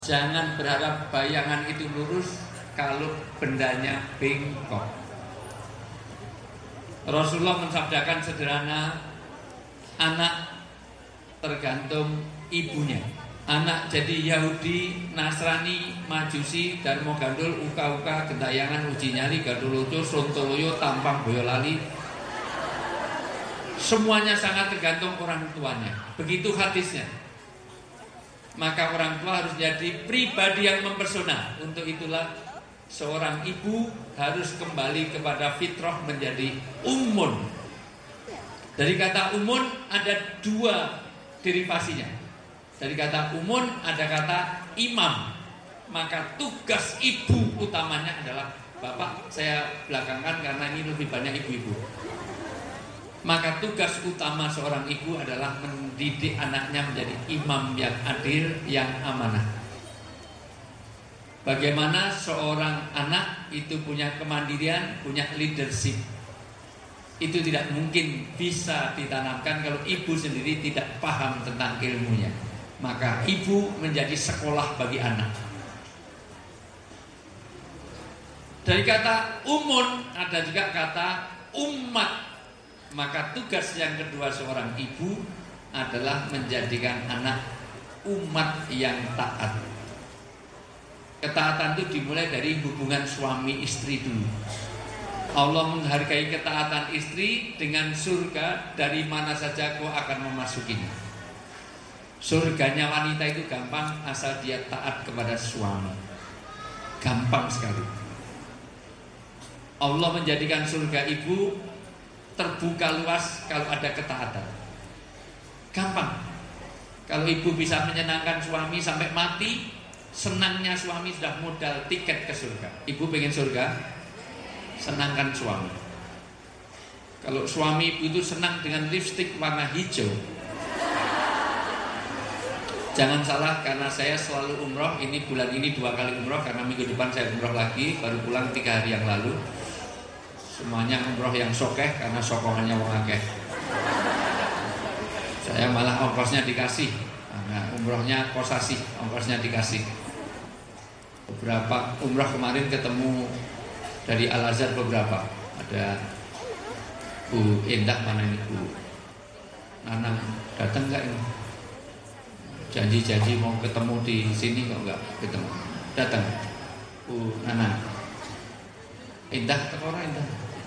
Jangan berharap bayangan itu lurus kalau bendanya bengkok. Rasulullah mensabdakan sederhana, anak tergantung ibunya. Anak jadi Yahudi, Nasrani, Majusi, Darmo Gandul, Uka-uka, Gentayangan, Uji Nyali, Gandul Lucur, Sontoloyo, Tampang, Boyolali, semuanya sangat tergantung orang tuanya. Begitu hadisnya. Maka orang tua harus jadi pribadi yang mempesona. Untuk itulah seorang ibu harus kembali kepada fitrah menjadi ummun. Dari kata ummun ada dua derivasinya. Dari kata ummun ada kata imam. Maka tugas ibu utamanya adalah, Bapak saya belakangkan karena ini lebih banyak ibu-ibu. Maka tugas utama seorang ibu adalah mendidik anaknya menjadi imam yang adil, yang amanah. Bagaimana seorang anak itu punya kemandirian, punya leadership. Itu tidak mungkin bisa ditanamkan kalau ibu sendiri tidak paham tentang ilmunya. Maka ibu menjadi sekolah bagi anak. Dari kata umun ada juga kata umat. Maka tugas yang kedua seorang ibu adalah menjadikan anak umat yang taat. Ketaatan itu dimulai dari hubungan suami istri dulu. Allah menghargai ketaatan istri dengan surga dari mana saja kau akan memasukinya. Surganya wanita itu gampang asal dia taat kepada suami. Gampang sekali. Allah menjadikan surga ibu terbuka luas kalau ada ketaatan. Gampang. Kalau ibu bisa menyenangkan suami sampai mati, senangnya suami sudah modal tiket ke surga. Ibu pengen surga, senangkan suami. Kalau suami ibu itu senang dengan lipstik warna hijau, jangan salah, karena saya selalu umroh. Ini bulan ini 2 kali umroh, karena minggu depan saya umroh lagi. Baru pulang 3 hari yang lalu. Semuanya umroh yang sokeh karena sokongannya wong akeh. Saya malah ongkosnya dikasih. Nah, umrohnya kosasi, ongkosnya dikasih. Beberapa umroh kemarin ketemu dari Al Azhar beberapa. Ada Bu Indah, mana ini Bu Nanang, datang nggak ini? Janji-janji mau ketemu di sini kok nggak ketemu. Datang Bu Nanang. Indah, orang Indah.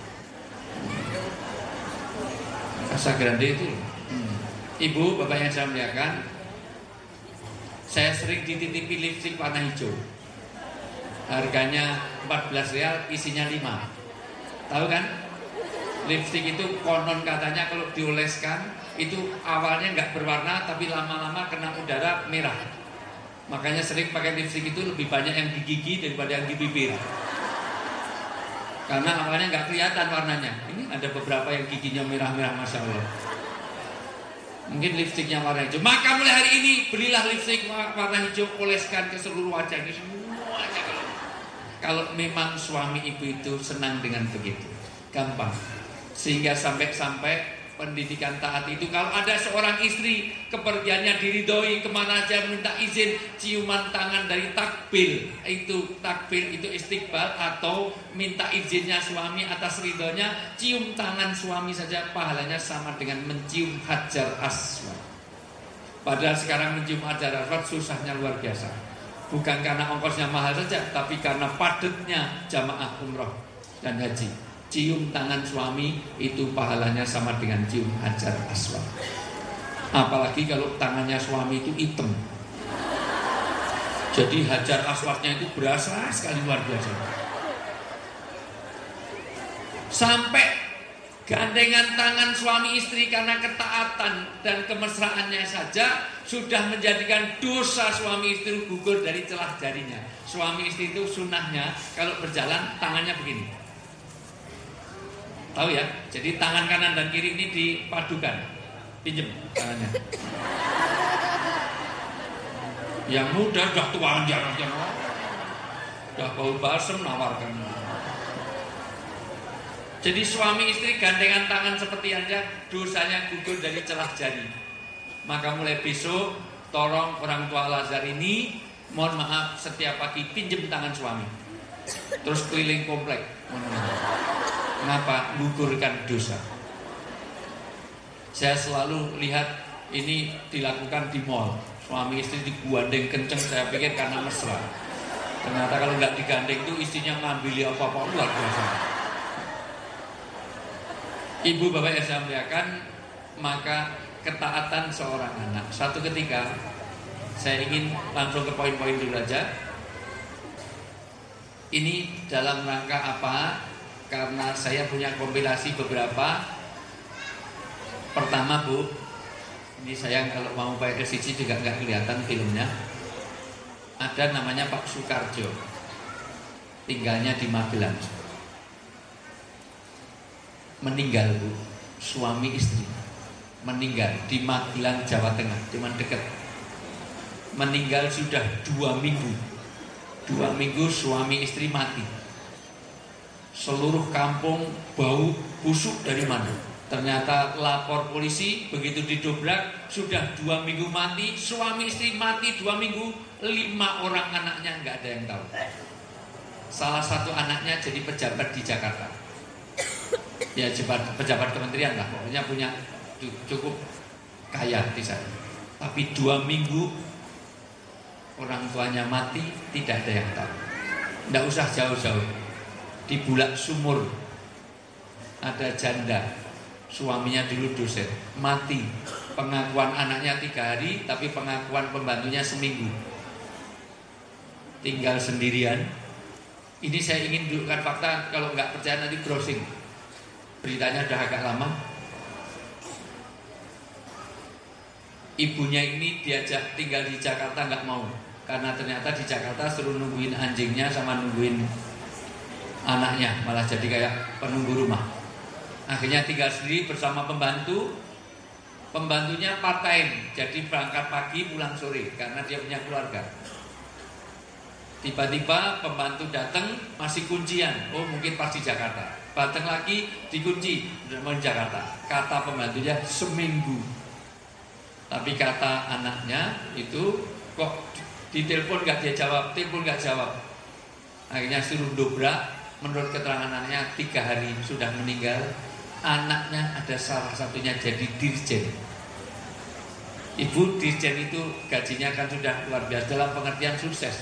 Casa Grande itu. Ibu, bapak yang saya muliakan, saya sering dititipi lipstik warna hijau. Harganya 14 real, isinya 5. Tahu kan? Lipstik itu konon katanya kalau dioleskan itu awalnya nggak berwarna, tapi lama-lama kena udara merah. Makanya sering pakai lipstik itu lebih banyak yang di gigi daripada yang di bibir. Karena awalnya nggak kelihatan warnanya. Ini ada beberapa yang giginya merah-merah, masya Allah. Mungkin lipstiknya warna hijau. Maka mulai hari ini belilah lipstik warna hijau, oleskan ke seluruh wajah ini semuanya. Kalau memang suami ibu itu senang dengan begitu, gampang. Sehingga sampai pendidikan taat itu, kalau ada seorang istri kepergiannya diridhoi, kemana aja minta izin, ciuman tangan dari takbil. Itu takbil itu istiqbal, atau minta izinnya suami atas ridhonya. Cium tangan suami saja pahalanya sama dengan mencium Hajar Aswad. Padahal sekarang mencium Hajar Aswad susahnya luar biasa. Bukan karena ongkosnya mahal saja, tapi karena padatnya jamaah umroh dan haji. Cium tangan suami itu pahalanya sama dengan cium Hajar Aswad. Apalagi kalau tangannya suami itu hitam. Jadi Hajar Aswadnya itu berasa sekali, luar biasa. Sampai gandengan tangan suami istri karena ketaatan dan kemesraannya saja sudah menjadikan dosa suami istri gugur dari celah jarinya. Suami istri itu sunnahnya kalau berjalan tangannya begini. Tahu ya? Jadi tangan kanan dan kiri ini dipadukan. Pinjem tangannya. Yang muda udah tua jarang. Udah bau balsem nawarkan. Jadi suami istri gandengan tangan seperti aja, dosanya gugur dari celah jari. Maka mulai besok tolong orang tua Al Azhar ini mohon maaf setiap pagi pinjem tangan suami, terus keliling komplek. Kenapa? Gugurkan dosa. Saya selalu lihat ini dilakukan di mall, suami istri digandeng kenceng, saya pikir karena mesra. Ternyata kalau nggak digandeng itu istrinya ngambil apa-apa, luar biasa. Ibu bapak yang saya muliakan, maka ketaatan seorang anak. Satu ketika saya ingin langsung ke poin-poin dulu aja. Ini dalam rangka apa? Karena saya punya kompilasi beberapa. Pertama Bu, ini saya kalau mau pakai kesiji juga nggak kelihatan filmnya. Ada namanya Pak Sukarjo, tinggalnya di Magelang. Meninggal Bu, suami istri meninggal di Magelang, Jawa Tengah, cuman dekat. Meninggal sudah 2 minggu. 2 minggu suami istri mati. Seluruh kampung bau busuk dari mana? Ternyata lapor polisi, begitu didobrak sudah 2 minggu mati. Suami istri mati 2 minggu, 5 orang anaknya nggak ada yang tahu. Salah satu anaknya jadi pejabat di Jakarta. Ya pejabat kementerian lah, pokoknya punya cukup kaya di sana. Tapi 2 minggu orang tuanya mati, tidak ada yang tahu. Tidak usah jauh-jauh, di Bulak Sumur ada janda, suaminya dulu dosen, mati. Pengakuan anaknya 3 hari, tapi pengakuan pembantunya seminggu. Tinggal sendirian. Ini saya ingin dudukkan fakta, kalau nggak percaya nanti browsing. Beritanya udah agak lama. Ibunya ini diajak tinggal di Jakarta, nggak mau, karena ternyata di Jakarta suruh nungguin anjingnya sama nungguin anaknya, malah jadi kayak penunggu rumah. Akhirnya tinggal sendiri bersama pembantu. Pembantunya part time, jadi berangkat pagi pulang sore karena dia punya keluarga. Tiba-tiba pembantu datang masih kuncian, oh mungkin pas di Jakarta. Datang lagi dikunci, mau di Jakarta. Kata pembantunya seminggu. Tapi kata anaknya itu kok ditelepon nggak dia jawab, telepon nggak jawab. Akhirnya suruh dobrak. Menurut keterangan anaknya 3 hari sudah meninggal. Anaknya ada salah satunya jadi dirjen. Ibu dirjen itu gajinya kan sudah luar biasa, dalam pengertian sukses.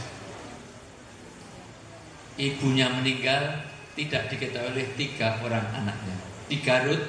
Ibunya meninggal tidak diketahui oleh 3 orang anaknya. Di Garut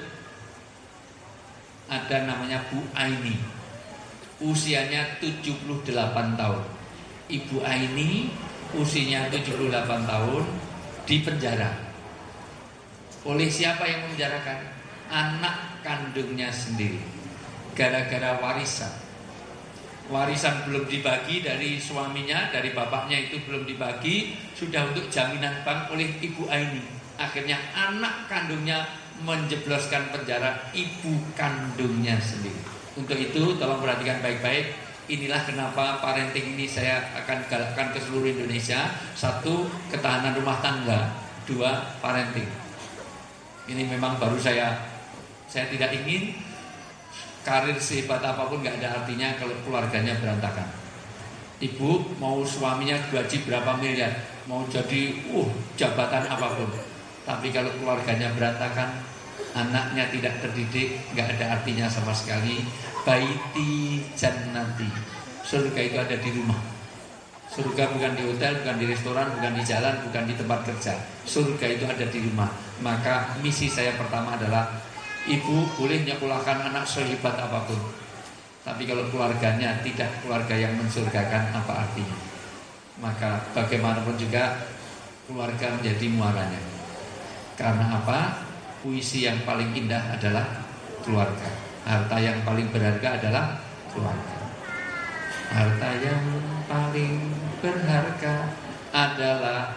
ada namanya Bu Aini, usianya 78 tahun. Ibu Aini usianya 78 tahun di penjara. Oleh siapa yang memenjarakan? Anak kandungnya sendiri. Gara-gara warisan. Warisan belum dibagi dari suaminya, dari bapaknya itu belum dibagi, sudah untuk jaminan bank oleh Ibu Aini. Akhirnya anak kandungnya menjebloskan penjara ibu kandungnya sendiri. Untuk itu tolong perhatikan baik-baik. Inilah kenapa parenting ini saya akan galakkan ke seluruh Indonesia. 1, ketahanan rumah tangga. 2, parenting. Ini memang baru saya tidak ingin karir sehebat apapun nggak ada artinya kalau keluarganya berantakan. Ibu mau suaminya gaji berapa miliar, mau jadi jabatan apapun, tapi kalau keluarganya berantakan, anaknya tidak terdidik, nggak ada artinya sama sekali. Baiti jannati, surga itu ada di rumah. Surga bukan di hotel, bukan di restoran, bukan di jalan, bukan di tempat kerja. Surga itu ada di rumah. Maka misi saya pertama adalah ibu boleh nyekolahkan anak sehebat apapun, tapi kalau keluarganya tidak keluarga yang mensurgakan, apa artinya? Maka bagaimanapun juga keluarga menjadi muaranya. Karena apa? Puisi yang paling indah adalah keluarga. Harta yang paling berharga adalah keluarga. Harta yang paling berharga adalah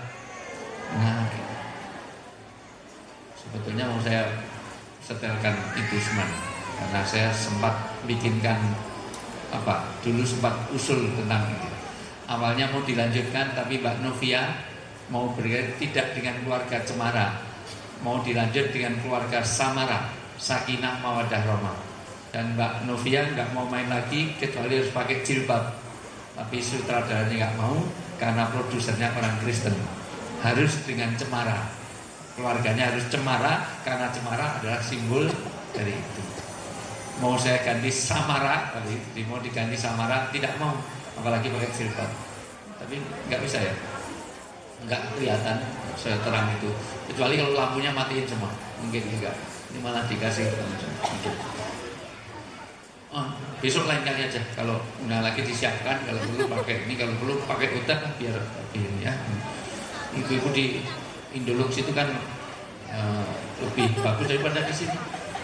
sebetulnya mau saya setelkan itu semuanya, karena saya sempat bikinkan dulu sempat usul tentang itu. Awalnya mau dilanjutkan, tapi Mbak Novia mau tidak dengan keluarga Cemara, mau dilanjut dengan keluarga Samara, Sakinah Mawaddah Rahmah. Dan Mbak Novia nggak mau main lagi kecuali harus pakai jilbab. Tapi sutradaranya nggak mau karena produsernya orang Kristen. Harus dengan cemara. Keluarganya harus cemara karena cemara adalah simbol dari itu. Mau saya ganti Samara, tapi mau diganti Samara tidak mau, apalagi pakai filter. Tapi nggak bisa ya, nggak kelihatan seterang itu. Kecuali kalau lampunya matiin semua, mungkin enggak. Ini malah dikasih mungkin. Oh, besok lain kali aja. Kalau udah lagi disiapkan, kalau perlu pakai ini, kalau perlu pakai udah biar ini ya. Ibu-ibu di Indolux itu kan lebih bagus daripada di sini.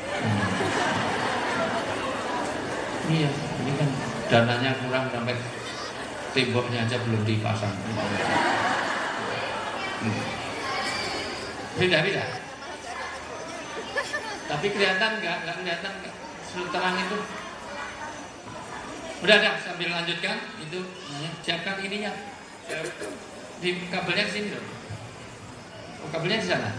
Iya, ini kan dananya kurang sampai temboknya aja belum dipasang. Beda. Tapi kelihatan nggak kelihatan terang itu. Udah sambil lanjutkan itu siapkan ininya. Di kabelnya di sini loh. Oh, kabelnya di sana.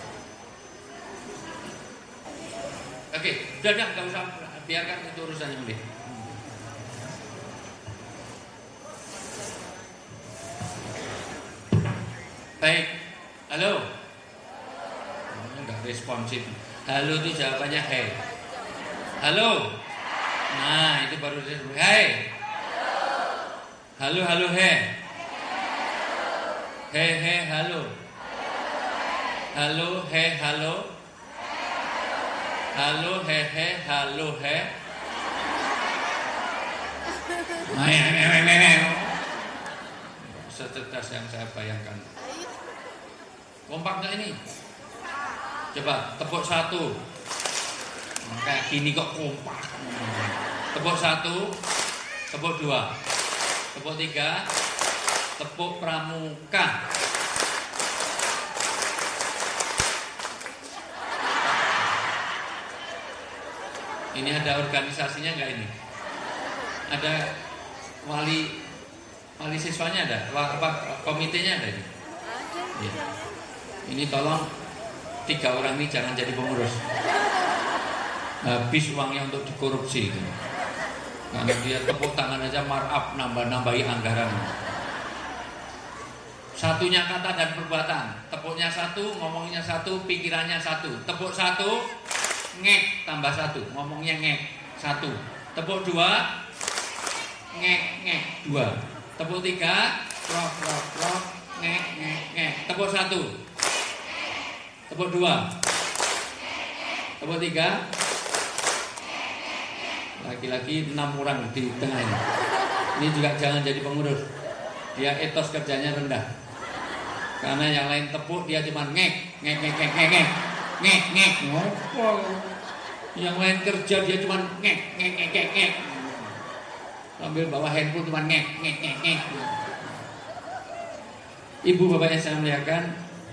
Oke, udah nggak usah, biarkan itu urusannya udah. Baik, halo. Enggak responsif. Halo itu jawabannya hey. Halo. Nah itu baru hey. Halo hey. Hey halo. Halo hey halo. Halo he halo he. Secerdas yang saya bayangkan. Kompak nggak ini? Coba tepuk satu. Kayak gini kok kompak. Tepuk satu, tepuk dua, tepuk tiga, tepuk pramuka. Ini ada organisasinya nggak ini? Ada wali siswanya ada? Apa komitenya ada ini? Ya. Ini tolong 3 orang ini jangan jadi pengurus. Habis uangnya untuk dikorupsi gitu. Karena dia tepuk tangan aja markup nambahi anggaran. Satunya kata dan perbuatan. Tepuknya satu, ngomongnya satu, pikirannya satu. Tepuk satu, ngek tambah satu, ngomongnya ngek satu. Tepuk dua, ngek dua. Tepuk tiga, krok, ngek. Tepuk satu, tepuk dua, tepuk tiga. Laki-laki 6 orang di tengah ini. Ini juga jangan jadi pengurus. Dia etos kerjanya rendah. Karena yang lain tepuk, dia cuma ngek. Yang lain kerja dia cuma ngek. Sambil bawa handphone cuma ngek. Ibu bapak yang saya muliakan,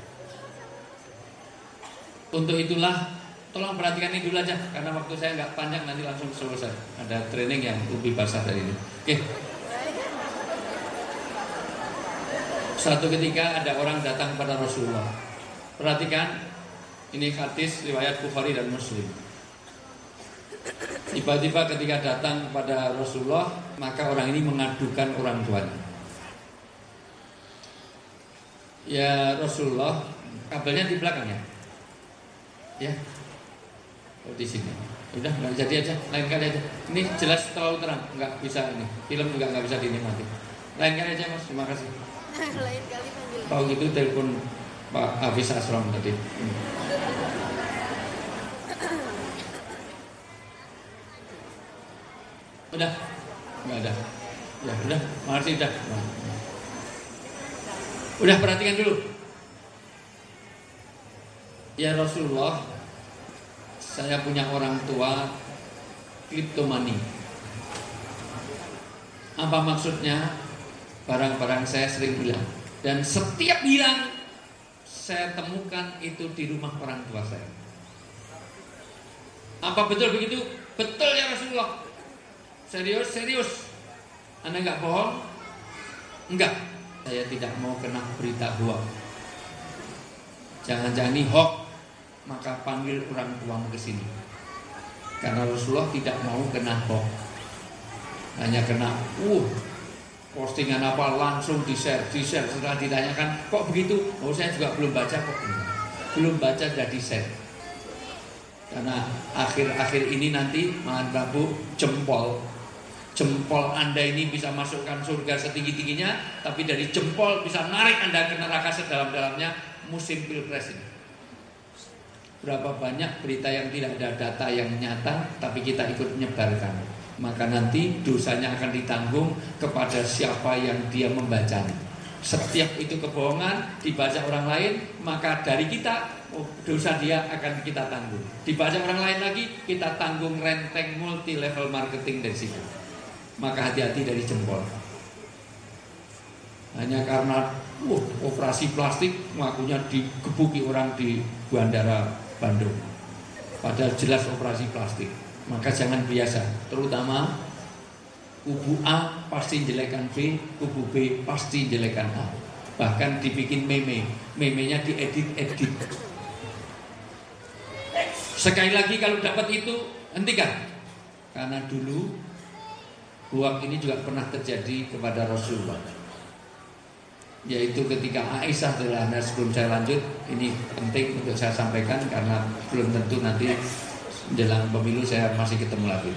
untuk itulah tolong perhatikan ini dulu aja, karena waktu saya nggak panjang, nanti langsung selesai. Ada training yang lebih basah dari ini. Oke. Suatu ketika ada orang datang kepada Rasulullah. Perhatikan, ini hadis riwayat Bukhari dan Muslim. Tiba-tiba ketika datang kepada Rasulullah, maka orang ini mengadukan orang tuanya. Ya Rasulullah, kabelnya di belakang ya. Ya. Oh, di sini. Udah nggak jadi aja, lain kali aja. Ini jelas terlalu terang, nggak bisa ini. Film juga nggak bisa dinikmati. Lain kali aja Mas, terima kasih. Lain kali panggil. Tahu gitu telepon Pak Hafiz Asram tadi. Udah, nggak ada. Ya udah, makasih udah. Udah perhatikan dulu. Ya Rasulullah, saya punya orang tua kleptomani. Apa maksudnya? Barang-barang saya sering hilang. Dan setiap hilang, saya temukan itu di rumah orang tua saya. Apa betul begitu? Betul ya Rasulullah. Serius. Anda nggak bohong? Enggak. Saya tidak mau kena berita hoax. Jangan-jangan ini hoax. Maka panggil orang tuamu ke sini. Karena Rasulullah tidak mau kena hoax. Hanya kena Postingan apa langsung di-share. Setelah ditanyakan, kok begitu? Oh, saya juga belum baca kok. Belum baca sudah di-share. Karena akhir-akhir ini nanti Mahan Prabu jempol Anda ini bisa masukkan surga setinggi-tingginya, tapi dari jempol bisa narik Anda ke neraka sedalam-dalamnya. Musim pilpres ini, berapa banyak berita yang tidak ada data yang nyata, tapi kita ikut menyebarkan. Maka nanti dosanya akan ditanggung kepada siapa yang dia membacanya. Setiap itu kebohongan dibaca orang lain, maka dari kita dosa dia akan kita tanggung. Dibaca orang lain lagi, kita tanggung renteng multi level marketing dari situ. Maka hati-hati dari jempol. Hanya karena operasi plastik mengakunya digebuki orang di Bandara Bandung, padahal jelas operasi plastik. Maka jangan biasa. Terutama kubu A pasti jelekan B, kubu B pasti jelekan A. Bahkan dibikin memenya diedit. Sekali lagi kalau dapat itu hentikan. Karena dulu hoax ini juga pernah terjadi kepada Rasulullah, yaitu ketika Aisyah adalah, sebelum saya lanjut, ini penting untuk saya sampaikan karena belum tentu nanti menjelang pemilu saya masih ketemu lagi.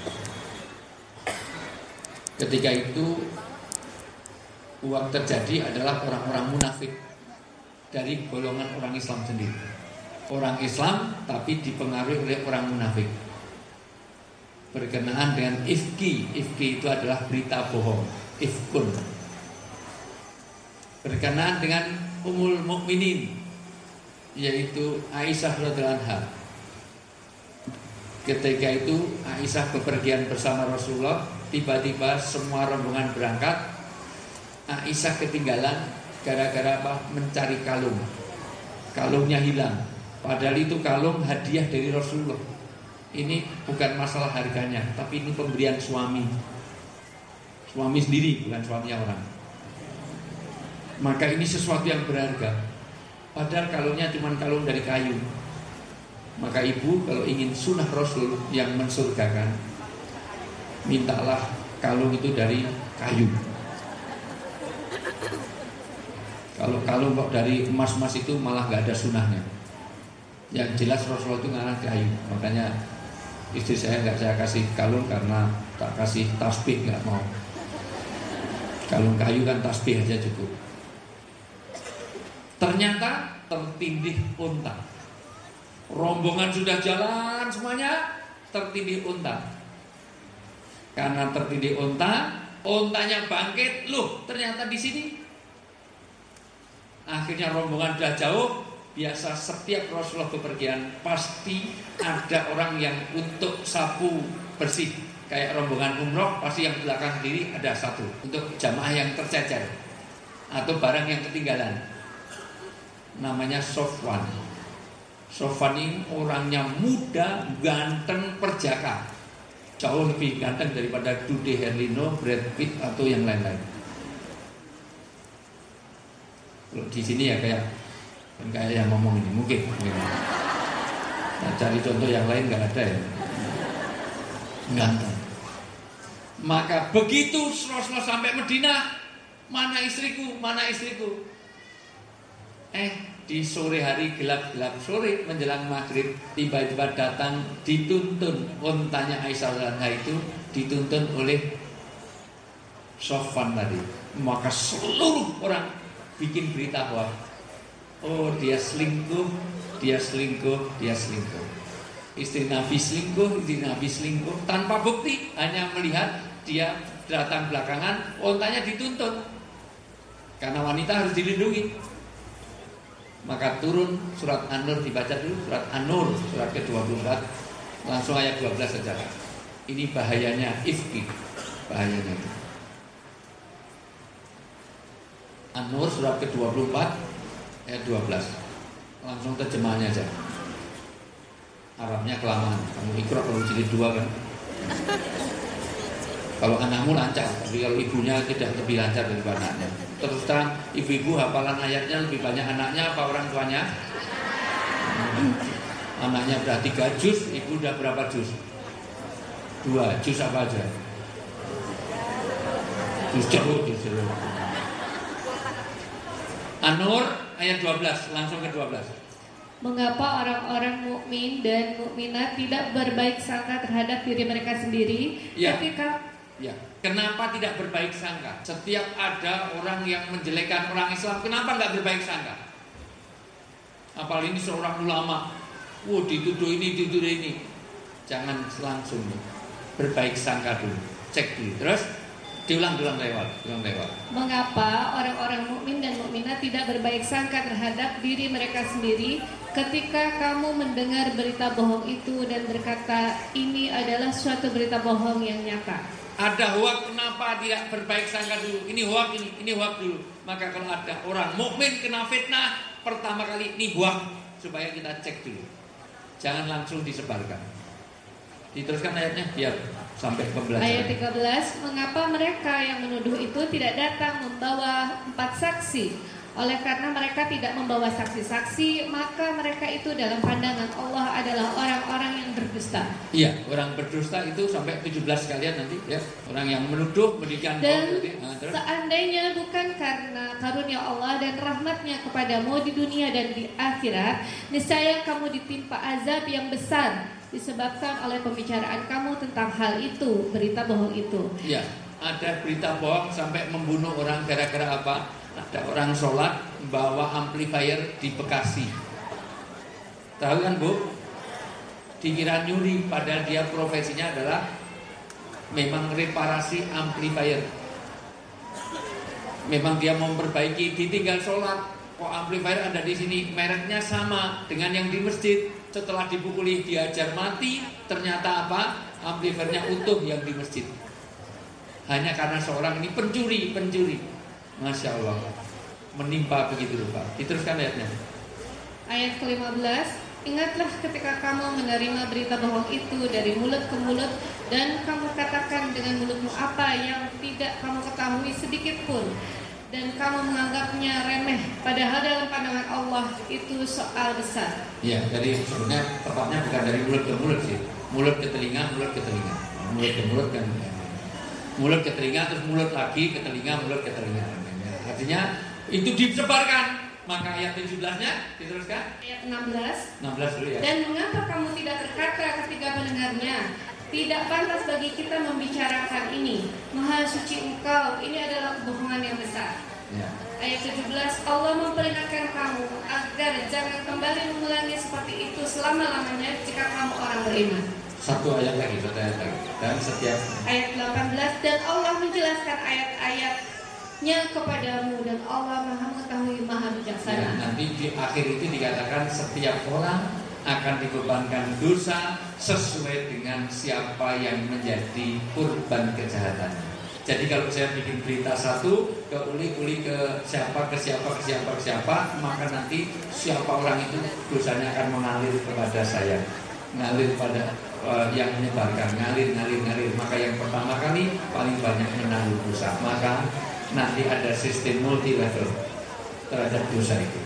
Ketika itu hoax terjadi adalah orang-orang munafik dari golongan orang Islam sendiri. Orang Islam tapi dipengaruhi oleh orang munafik. Berkenaan dengan ifki itu adalah berita bohong, ifkun. Berkenaan dengan Ummul Mukminin, yaitu Aisyah radhiyallahu anha. Ketika itu Aisyah bepergian bersama Rasulullah, tiba-tiba semua rombongan berangkat. Aisyah ketinggalan gara-gara apa? Mencari kalung. Kalungnya hilang. Padahal itu kalung hadiah dari Rasulullah. Ini bukan masalah harganya, tapi ini pemberian suami. Suami sendiri, bukan suaminya orang. Maka ini sesuatu yang berharga. Padahal kalungnya cuma kalung dari kayu. Maka ibu kalau ingin sunnah Rasul yang mensurgakan, mintalah kalung itu dari kayu. Kalau kalung kok dari emas-emas itu malah gak ada sunnahnya. Yang jelas Rasulullah itu ngarang kayu. Makanya istri saya nggak saya kasih kalung karena tak kasih tasbih, nggak mau. Kalung kayu kan tasbih aja cukup. Ternyata tertindih unta. Rombongan sudah jalan semuanya, tertindih unta. Karena tertindih unta, untanya bangkit. Loh, ternyata di sini. Akhirnya rombongan sudah jauh. Biasa setiap Rasulullah bepergian pasti ada orang yang untuk sapu bersih. Kayak rombongan umroh pasti yang belakang sendiri ada satu untuk jamaah yang tercecer atau barang yang ketinggalan. Namanya Sofwan. Sofwan ini orangnya muda, ganteng, perjaka. Jauh lebih ganteng daripada Dude Herlino, Brad Pitt atau yang lain-lain. Kalau di sini ya kayak yang ngomong ini mungkin. Nah, cari contoh yang lain nggak ada ya. Ganteng. Maka begitu Rasulullah sampai Madinah, mana istriku, mana istriku? Di sore hari gelap-gelap sore menjelang maghrib tiba-tiba datang dituntun untanya Aisyah radhiyallahu anha itu dituntun oleh Sofwan tadi. Maka seluruh orang bikin berita bahwa oh dia selingkuh, dia selingkuh, dia selingkuh. Istri Nabi selingkuh, istri Nabi selingkuh tanpa bukti, hanya melihat dia datang belakangan, ontanya dituntun. Karena wanita harus dilindungi. Maka turun surat An-Nur, dibaca dulu surat An-Nur, surat ke-24, langsung ayat 12 saja. Ini bahayanya ifki, bahayanya. An-Nur surat ke-24 ayat 12. Langsung terjemahannya aja. Arabnya kelamaan. Kamu ikra kalau jilid 2 kan. Kalau anakmu lancar, tapi kalau ibunya tidak lebih lancar daripada anaknya. Terus terang, ibu-ibu hafalan ayatnya lebih banyak anaknya apa orang tuanya? Anaknya udah 3 juz, ibu udah berapa juz? 2 juz apa aja? Justru. An-Nur ayat 12, langsung ke 12. Mengapa orang-orang mukmin dan mukminat tidak berbaik sangka terhadap diri mereka sendiri ketika kenapa tidak berbaik sangka? Setiap ada orang yang menjelekkan orang Islam, kenapa nggak berbaik sangka? Apalagi ini seorang ulama, dituduh ini. Jangan langsung berbaik sangka dulu, cek dulu, terus diulang lewat. Mengapa orang-orang mukmin dan mukminat tidak berbaik sangka terhadap diri mereka sendiri ketika kamu mendengar berita bohong itu dan berkata ini adalah suatu berita bohong yang nyata? Ada hoak, kenapa tidak berbaik sangka dulu? Ini hoak dulu. Maka kalau ada orang mukmin kena fitnah, pertama kali ini hoak, supaya kita cek dulu. Jangan langsung disebarkan. Diteruskan ayatnya biar sampai pembelajaran. Ayat 13, mengapa mereka yang menuduh itu tidak datang membawa 4 saksi? Oleh karena mereka tidak membawa saksi-saksi, maka mereka itu dalam pandangan Allah adalah orang-orang yang berdusta. Iya, orang berdusta itu sampai 17 kalian nanti ya. Orang yang menuduh, berikan dan seandainya bukan karena karunia Allah dan rahmatnya kepadamu di dunia dan di akhirat, niscaya kamu ditimpa azab yang besar disebabkan oleh pembicaraan kamu tentang hal itu, berita bohong itu. Iya, ada berita bohong sampai membunuh orang gara-gara apa? Ada orang sholat bawa amplifier di Bekasi. Tahu kan Bu? Dikira nyuri, padahal dia profesinya adalah memang reparasi amplifier. Memang dia memperbaiki, ditinggal sholat. Kok amplifier ada di sini? Mereknya sama dengan yang di masjid. Setelah dipukuli diajar mati, ternyata apa? Amplifiernya utuh yang di masjid. Hanya karena seorang ini pencuri. Masya Allah, menimpa begitu rupa. Diteruskan ayatnya. Ayat ke-15, ingatlah ketika kamu menerima berita bohong itu dari mulut ke mulut, dan kamu katakan dengan mulutmu apa yang tidak kamu ketahui sedikit pun, dan kamu menganggapnya remeh, padahal dalam pandangan Allah itu soal besar. Ya, jadi sebenarnya tepatnya bukan dari mulut ke mulut sih, mulut ke telinga, mulut ke telinga, mulut ke mulut kan, mulut ke telinga, terus mulut lagi ke telinga, mulut ke telinga. Artinya itu disebarkan. Maka ayat 17-nya diteruskan. Ayat 16 dulu ya. Dan mengapa kamu tidak berkata ketika mendengarnya, tidak pantas bagi kita membicarakan ini. Maha suci Engkau, ini adalah kebohongan yang besar. Ya. Ayat 17, Allah memperingatkan kamu agar jangan kembali mengulangi seperti itu selama-lamanya jika kamu orang beriman. Satu ayat lagi. Dan setiap ayat 18, dan Allah menjelaskan ayat-ayatnya kepadamu, dan Allah Maha mengetahui, Maha bijaksana. Ya, nanti di akhir itu dikatakan setiap orang akan dibebankan dosa sesuai dengan siapa yang menjadi korban kejahatannya. Jadi kalau saya bikin berita satu, uli ke siapa, maka nanti siapa orang itu dosanya akan mengalir kepada saya, ngalir pada yang menyebarkan, ngalir. Maka yang pertama kali paling banyak menanggung dosa. Maka nanti ada sistem multi level terhadap dosa itu.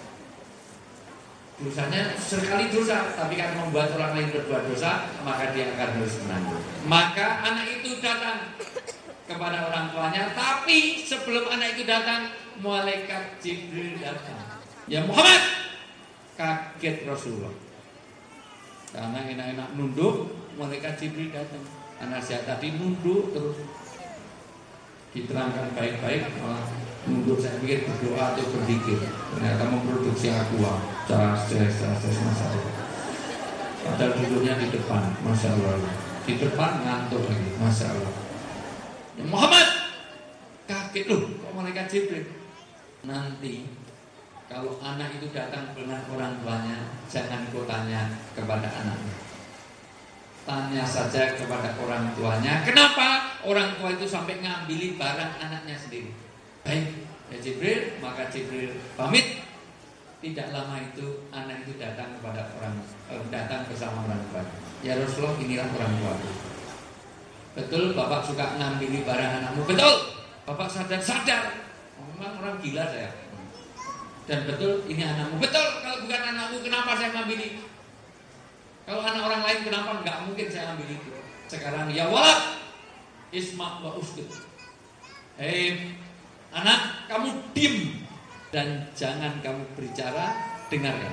Dosanya sekali dosa, tapi karena membuat orang lain berbuat dosa, maka dia akan harus menanggung. Maka anak itu datang kepada orang tuanya, tapi sebelum anak itu datang, malaikat Jibril datang. Ya Muhammad, kaget Rasulullah. Karena enak-enak nunduk, malaikat Jibril datang. Anak saya tadi nunduk terus. Diterangkan baik-baik, malah nunduk, saya pikir berdoa atau berzikir. Ternyata memproduksi aqua, cas masalah. Padahal duduknya di depan, masya Allah. Di depan ngantuk lagi, masya Allah. Ya Muhammad, kaget loh, kok malaikat Jibril. Nanti kalau anak itu datang dengan orang tuanya, jangan kau tanya kepada anaknya. Tanya saja kepada orang tuanya. Kenapa orang tua itu sampai ngambilin barang anaknya sendiri? Baik, ya Jibril, maka Jibril pamit. Tidak lama itu anak itu datang kepada datang bersama orang tua. Ya Rasulullah, inilah orang tua. Betul, bapak suka ngambil barang anakmu. Betul, bapak sadar. Memang orang gila saya. Dan betul, ini anakmu. Betul, kalau bukan anakmu, kenapa saya ngambil? Kalau anak orang lain, kenapa enggak mungkin saya ambil itu? Sekarang ya walad, isma wa uskut. Hei anak, kamu diam dan jangan kamu berbicara, dengarkan.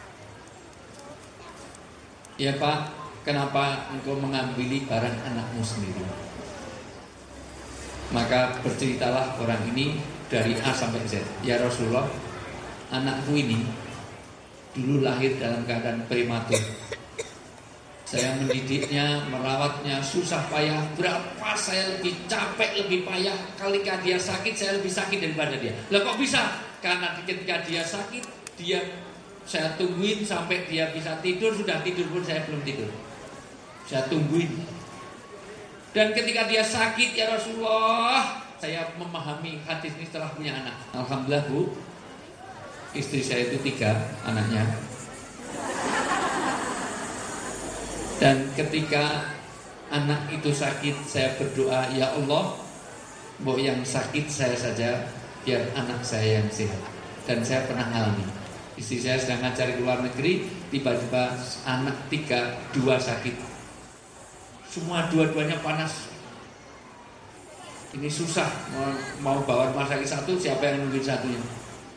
Ya Pak, kenapa engkau mengambil barang anakmu sendiri? Maka berceritalah orang ini dari A sampai Z. Ya Rasulullah, anakku ini dulu lahir dalam keadaan prematur. Saya mendidiknya, merawatnya, susah payah. Berapa saya lebih capek, lebih payah. Ketika dia sakit, saya lebih sakit daripada dia. Lah kok bisa? Karena ketika dia sakit, saya tungguin sampai dia bisa tidur. Sudah tidur pun saya belum tidur. Saya tungguin. Dan ketika dia sakit, ya Rasulullah, saya memahami hadis ini setelah punya anak. Alhamdulillah Bu, istri saya itu 3 anaknya. Dan ketika anak itu sakit, saya berdoa, ya Allah, mbok yang sakit saya saja, biar anak saya yang sehat. Dan saya pernah alami. Istri saya sedang ngajar di luar negeri, tiba-tiba anak 2 sakit. Semua dua-duanya panas. Ini susah, mau bawa rumah sakit satu, siapa yang nungguin satunya?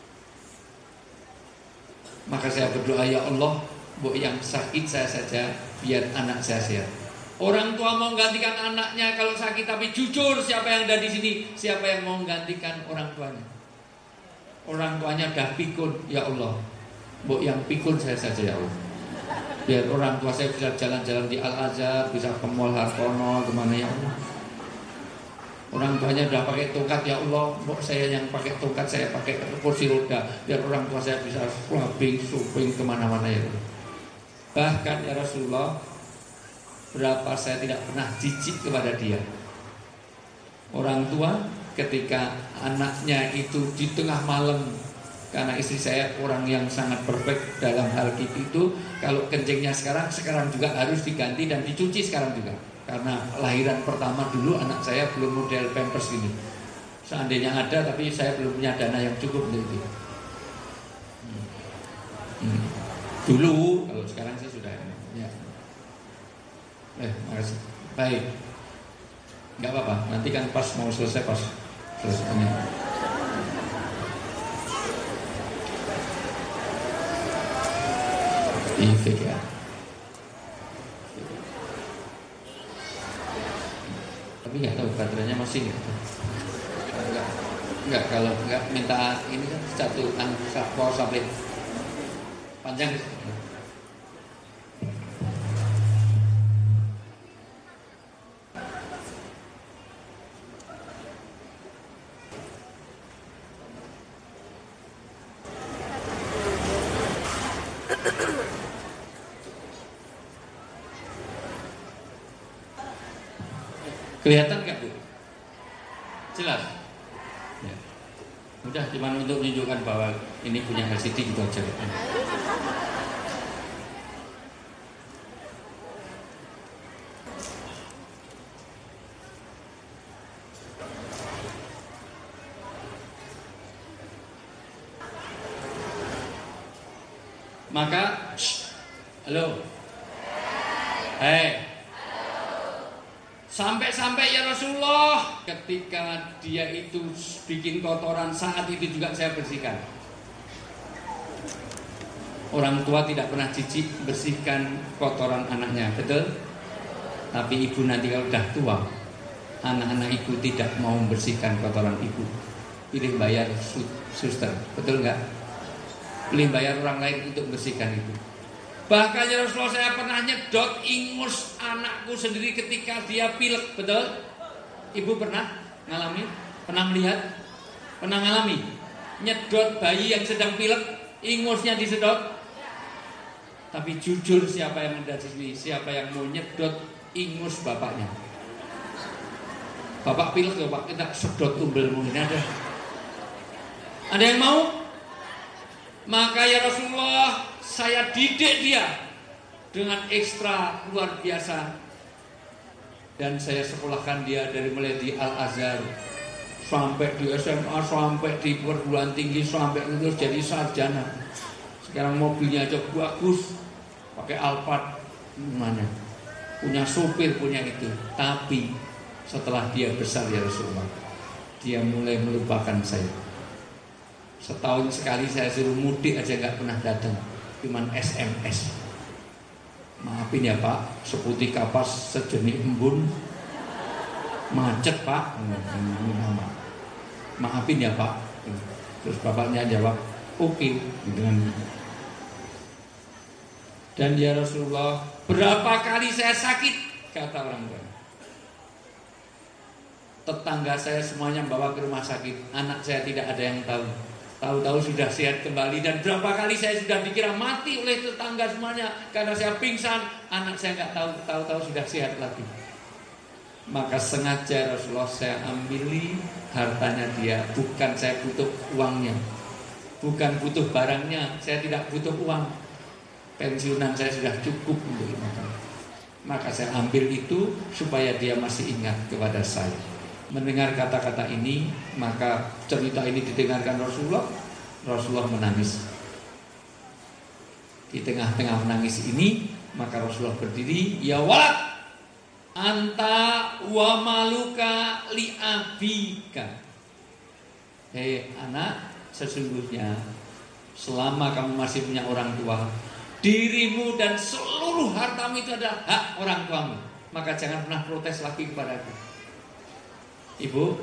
Maka saya berdoa, ya Allah, mbok yang sakit saya saja, biar anak saya sehat. Orang tua mau gantikan anaknya kalau sakit, tapi jujur siapa yang ada di sini? Siapa yang mau gantikan orang tuanya? Orang tuanya dah pikun, ya Allah, mbok yang pikun saya saja ya Allah. Biar orang tua saya bisa jalan-jalan di Al-Azhar, bisa ke Mall Hartono, kemana ya Allah. Orang tuanya udah pakai tongkat, ya Allah, mbok saya yang pakai tongkat, saya pakai kursi roda, biar orang tua saya bisa clubbing, shopping, kemana-mana ya Allah. Bahkan ya Rasulullah, berapa saya tidak pernah jijik kepada dia. Orang tua ketika anaknya itu di tengah malam, karena istri saya orang yang sangat perfect dalam hal itu, kalau kencingnya sekarang juga harus diganti dan dicuci sekarang juga. Karena lahiran pertama dulu anak saya belum model pampers ini. Seandainya ada, tapi saya belum punya dana yang cukup untuk itu. Dulu, kalau sekarang sih sudah ya. Makasih. Baik. Enggak apa-apa, nanti kan pas mau selesai pas selesainya. Ifik ya. Tapi nggak tahu baterainya masih gitu. Enggak, kalau enggak minta ini kan satu power supply panjang. Kelihatan nggak Bu? Jelas? Ya. Udah cuma untuk menunjukkan bahwa ini punya LCD gitu aja. Maka, halo, sampai-sampai ya Rasulullah, ketika dia itu bikin kotoran, saat itu juga saya bersihkan. Orang tua tidak pernah jijik bersihkan kotoran anaknya, betul? Tapi ibu nanti kalau udah tua, anak-anak ibu tidak mau membersihkan kotoran ibu, pilih bayar suster, betul nggak? Pilih bayar orang lain untuk membersihkan ibu. Bahkan ya Rasulullah, saya pernah nyedot ingus anakku sendiri ketika dia pilek, betul? Ibu pernah ngalami? Pernah melihat? Pernah ngalami? Nyedot bayi yang sedang pilek, ingusnya disedot? Tapi jujur siapa yang ada di sini? Siapa yang mau nyedot ingus bapaknya? Bapak pilek ya Pak, kita sedot umbelmu ini ada. Ada yang mau? Maka ya Rasulullah, saya didik dia dengan ekstra luar biasa. Dan saya sekolahkan dia dari mulai di Al-Azhar sampai di SMA, sampai di perguruan tinggi, sampai lulus jadi sarjana. Sekarang mobilnya aja bagus, pakai Alphard, mana? Punya supir, punya itu. Tapi setelah dia besar ya Rasulullah, dia mulai melupakan saya. Setahun sekali saya suruh mudik aja nggak pernah datang, cuman SMS. Maafin ya Pak, seputih kapas sejenis embun, macet Pak. Maafin ya Pak. Terus bapaknya jawab, oke. Dan ya Rasulullah, berapa kali saya sakit? Kata orang tua. Tetangga saya semuanya bawa ke rumah sakit, anak saya tidak ada yang tahu. Tahu-tahu sudah sehat kembali. Dan berapa kali saya sudah dikira mati oleh tetangga semuanya karena saya pingsan, anak saya nggak tahu. Tahu-tahu sudah sehat lagi. Maka sengaja Rasulullah saya ambili hartanya dia. Bukan saya butuh uangnya, bukan butuh barangnya. Saya tidak butuh uang. Pensiunan saya sudah cukup untuk makan. Maka saya ambil itu supaya dia masih ingat kepada saya. Mendengar kata-kata ini, maka cerita ini didengarkan Rasulullah. Rasulullah menangis. Di tengah-tengah menangis ini, maka Rasulullah berdiri, ya walad, anta wa maluka li abika. Hei anak, sesungguhnya selama kamu masih punya orang tua, dirimu dan seluruh hartamu itu adalah hak orang tuamu. Maka jangan pernah protes lagi kepadaku. Ibu,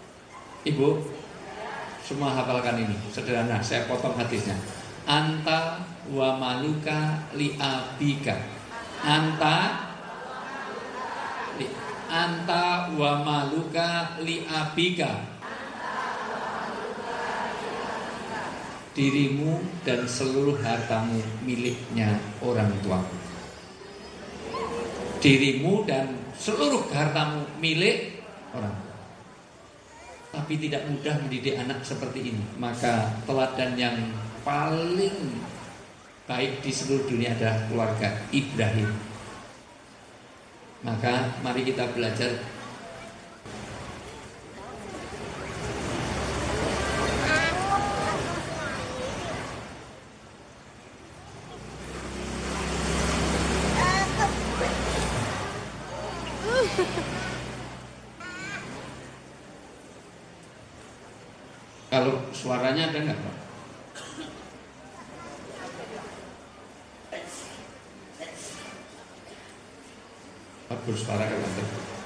semua hafalkan ini. Sederhana, saya potong hadisnya. Anta wa maluka li abika. Anta wa maluka li abika. Dirimu dan seluruh hartamu miliknya orang tuamu. Dirimu dan seluruh hartamu milik orang tua. Tapi tidak mudah mendidik anak seperti ini. Maka teladan yang paling baik di seluruh dunia adalah keluarga Ibrahim. Maka mari kita belajar. Kalau suaranya ada nggak Pak? Pak bersuara kan ada.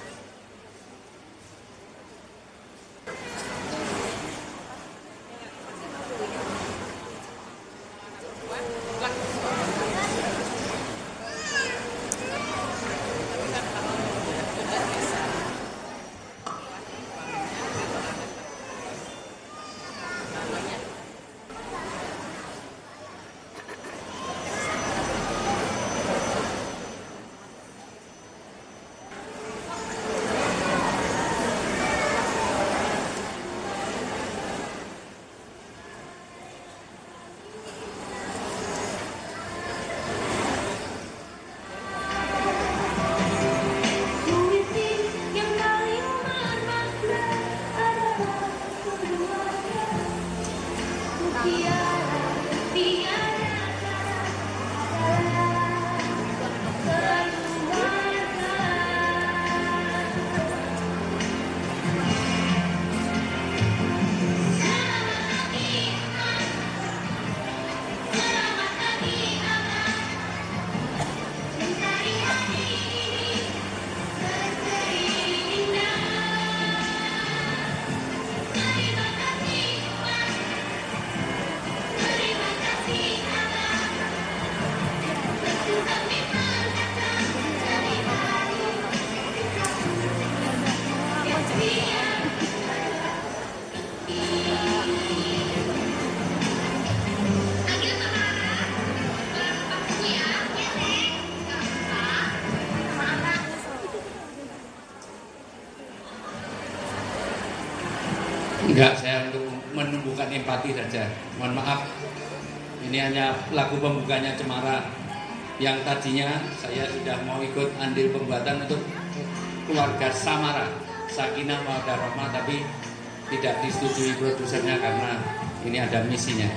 Enggak, saya untuk menumbuhkan empati saja. Mohon maaf, ini hanya lagu pembukanya Cemara. Yang tadinya saya sudah mau ikut andil pembuatan untuk keluarga Samara, Sakinah Mawaddah Rahmah, tapi tidak disetujui produsernya karena ini ada misinya.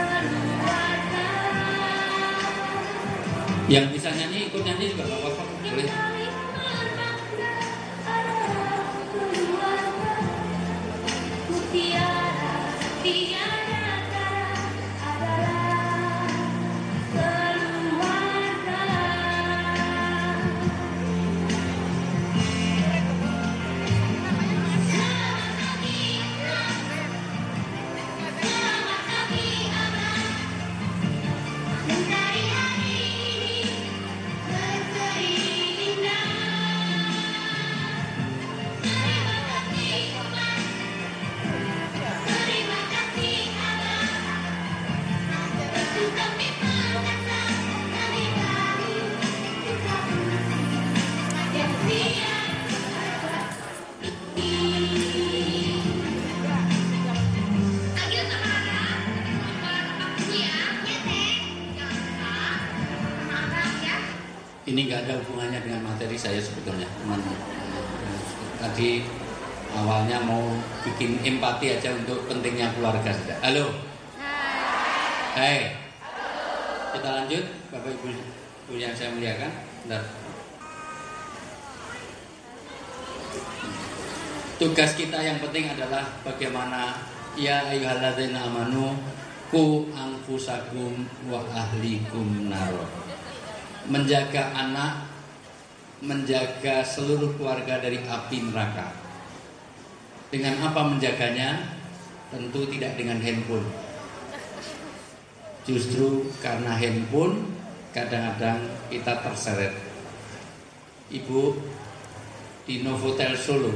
Yang bisa nyanyi ikut nyanyi juga gak apa-apa. boleh. Ini nggak ada hubungannya dengan materi saya sebetulnya. Tadi awalnya mau bikin empati aja untuk pentingnya keluarga saja. Halo. Hai. Kita lanjut, Bapak Ibu yang saya muliakan. Bentar. Tugas kita yang penting adalah bagaimana ya ayyuhalladzina amanu qu anfusakum wa ahlikum naro. Menjaga anak, menjaga seluruh keluarga dari api neraka. Dengan apa menjaganya? Tentu tidak dengan handphone. Justru karena handphone kadang-kadang kita terseret. Ibu di Novotel Solo,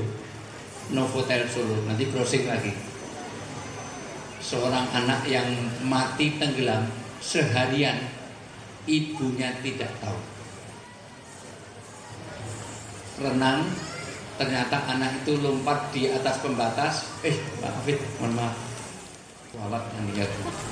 nanti browsing lagi. Seorang anak yang mati tenggelam seharian, ibunya tidak tahu. Renang, ternyata anak itu lompat di atas pembatas. Pak Hafid, mohon maaf, walat yang lihat.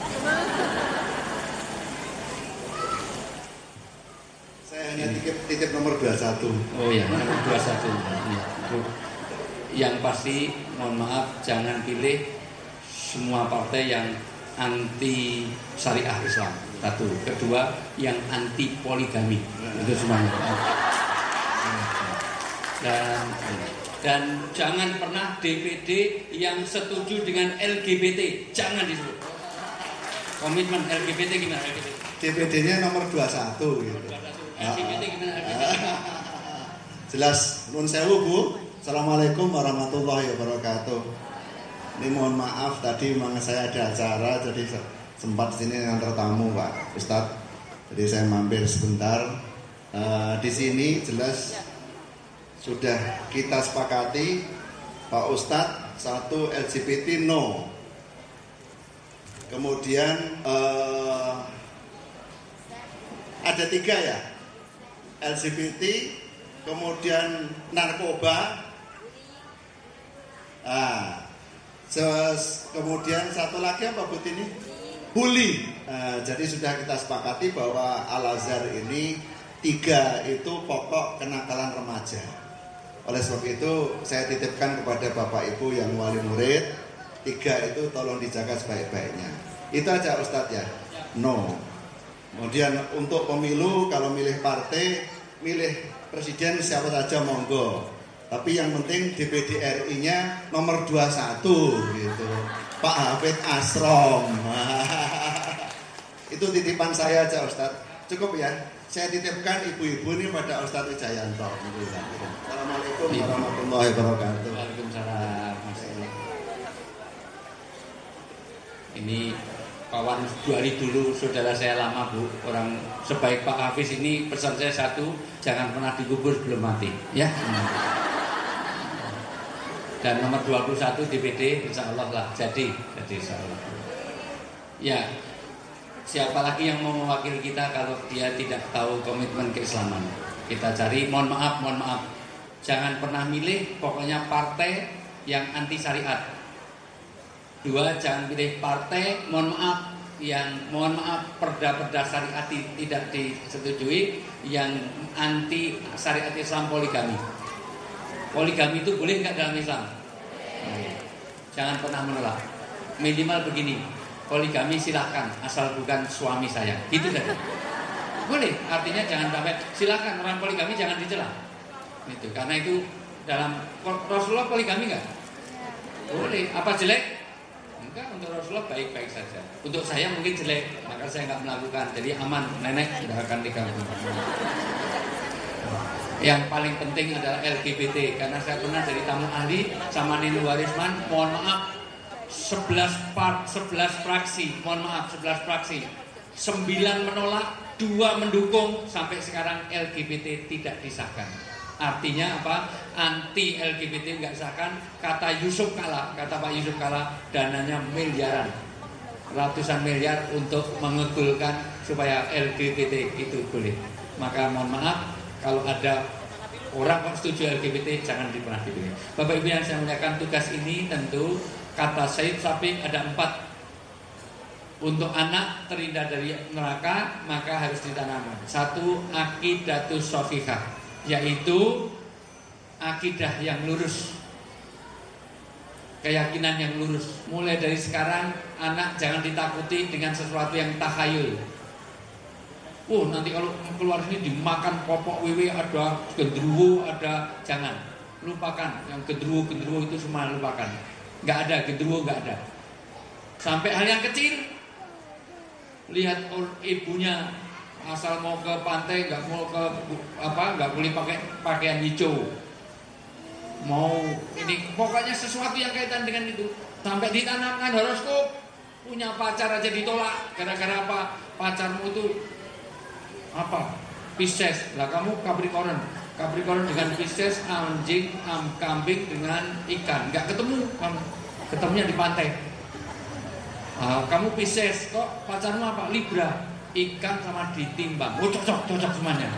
Saya hanya titip nomor 21. Oh ya, nomor 21. Yang pasti, mohon maaf, jangan pilih semua partai yang anti syariah Islam. Satu, kedua yang anti poligami. Itu semuanya. Dan jangan pernah DPD yang setuju dengan LGBT, jangan disebut. Komitmen LGBT gimana LGBT? DPD-nya nomor 21 gitu. LGBT gimana LGBT? Jelas, nun sewu Bu. Assalamualaikum warahmatullahi wabarakatuh. Ini mohon maaf tadi memang saya ada acara jadi sempat sini ngantar tamu Pak Ustadz. Jadi saya mampir sebentar. Di sini jelas sudah kita sepakati Pak Ustadz, satu LGBT no. Kemudian ada 3 ya, LGBT, kemudian narkoba, kemudian satu lagi apa Bu ini? Bully. Jadi sudah kita sepakati bahwa Al-Azhar ini 3 itu pokok kenakalan remaja. Oleh sebab itu saya titipkan kepada Bapak Ibu yang wali murid, 3 itu tolong dijaga sebaik-baiknya. Itu aja Ustadz ya. No. Kemudian untuk pemilu, kalau milih partai, milih presiden siapa saja monggo. Tapi yang penting DPD RI-nya nomor 21 gitu. Pak Hafid Asrom. Itu titipan saya aja Ustadz. Cukup ya. Saya titipkan ibu-ibu ini pada Ustadz Wijayanto. Assalamualaikum warahmatullahi wabarakatuh. Waalaikumsalam. Ini kawan dari dulu, saudara saya lama Bu. Orang sebaik Pak Hafiz ini pesan saya satu, jangan pernah dikubur sebelum mati. Ya. Dan nomor 21 DPD insya Allah lah jadi insya Allah. Ya. Siapa lagi yang mau mewakili kita kalau dia tidak tahu komitmen keislaman? Kita cari, mohon maaf, jangan pernah milih pokoknya partai yang anti syariat. 2, jangan pilih partai, mohon maaf, perda-perda syariat tidak disetujui, yang anti syariat Islam poligami. Poligami itu boleh nggak dalam Islam? Jangan pernah menolak. Minimal begini, poligami silahkan asal bukan suami saya. Gitu saja. Boleh, artinya jangan sampai, silakan orang poligami jangan dicela. Itu karena itu dalam Rasulullah poligami enggak? Boleh. Apa jelek? Enggak, untuk Rasulullah baik-baik saja. Untuk saya mungkin jelek, maka saya enggak melakukan. Jadi aman, nenek tidak akan diganggu. Yang paling penting adalah LGBT, karena saya pernah jadi tamu ahli sama Nino Warisman. Mohon maaf, 11 fraksi, mohon maaf 11 fraksi, 9 menolak, 2 mendukung, sampai sekarang LGBT tidak disahkan. Artinya apa? Anti LGBT nggak disahkan. Kata Yusuf Kala, kata Pak Yusuf Kala, dananya miliaran, ratusan miliar untuk mengegulkan supaya LGBT itu boleh. Maka mohon maaf, kalau ada orang kok setuju LGBT jangan pernah dipilih. Bapak Ibu yang saya muliakan, tugas ini tentu kata Said Sabiq ada 4. Untuk anak terhindar dari neraka maka harus ditanamkan. 1, aqidatus shafihah, yaitu akidah yang lurus, keyakinan yang lurus. Mulai dari sekarang anak jangan ditakuti dengan sesuatu yang takhayul. Nanti kalau keluar sini dimakan popok wewe, ada gendruwo, ada, jangan, lupakan yang gendruwo itu semua, lupakan. Nggak ada gendruwo, nggak ada. Sampai hal yang kecil, lihat ibunya asal mau ke pantai nggak boleh pakai pakaian hijau, mau ini, pokoknya sesuatu yang kaitan dengan itu. Sampai ditanamkan horoskop, punya pacar aja ditolak gara-gara apa? Pacarmu itu apa? Pisces. Lah kamu Capricorn dengan Pisces, anjing, kambing dengan ikan, nggak ketemu, ketemunya di pantai. Kamu Pisces, kok pacarmu apa? Libra, ikan sama ditimbang. Cocok semuanya.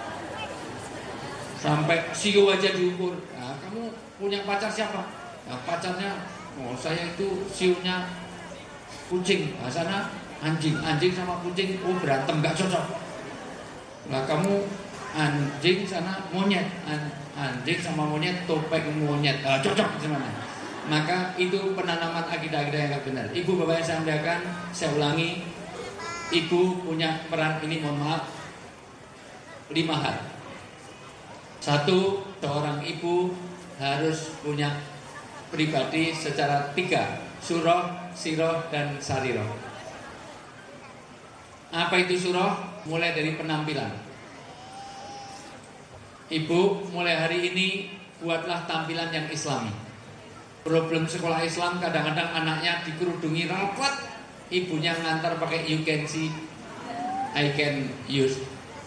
Sampai sio aja diukur. Kamu punya pacar siapa? Pacarnya, saya itu sionya kucing, sana anjing sama kucing, berantem, nggak cocok. Nah kamu anjing sana monyet, anjing sama monyet, topeng monyet, cocok gimana? Maka itu penanaman akidah-akidah yang gak benar. Ibu bapak yang saya muliakan, saya ulangi, ibu punya peran ini, mohon maaf, 5 hal. 1, seorang ibu harus punya pribadi secara 3, surah, siroh, dan sariroh. Apa itu surah? Mulai dari penampilan. Ibu mulai hari ini buatlah tampilan yang islami. Problem sekolah Islam, kadang-kadang anaknya dikerudungi rapat, ibunya ngantar pakai you can see, I can use.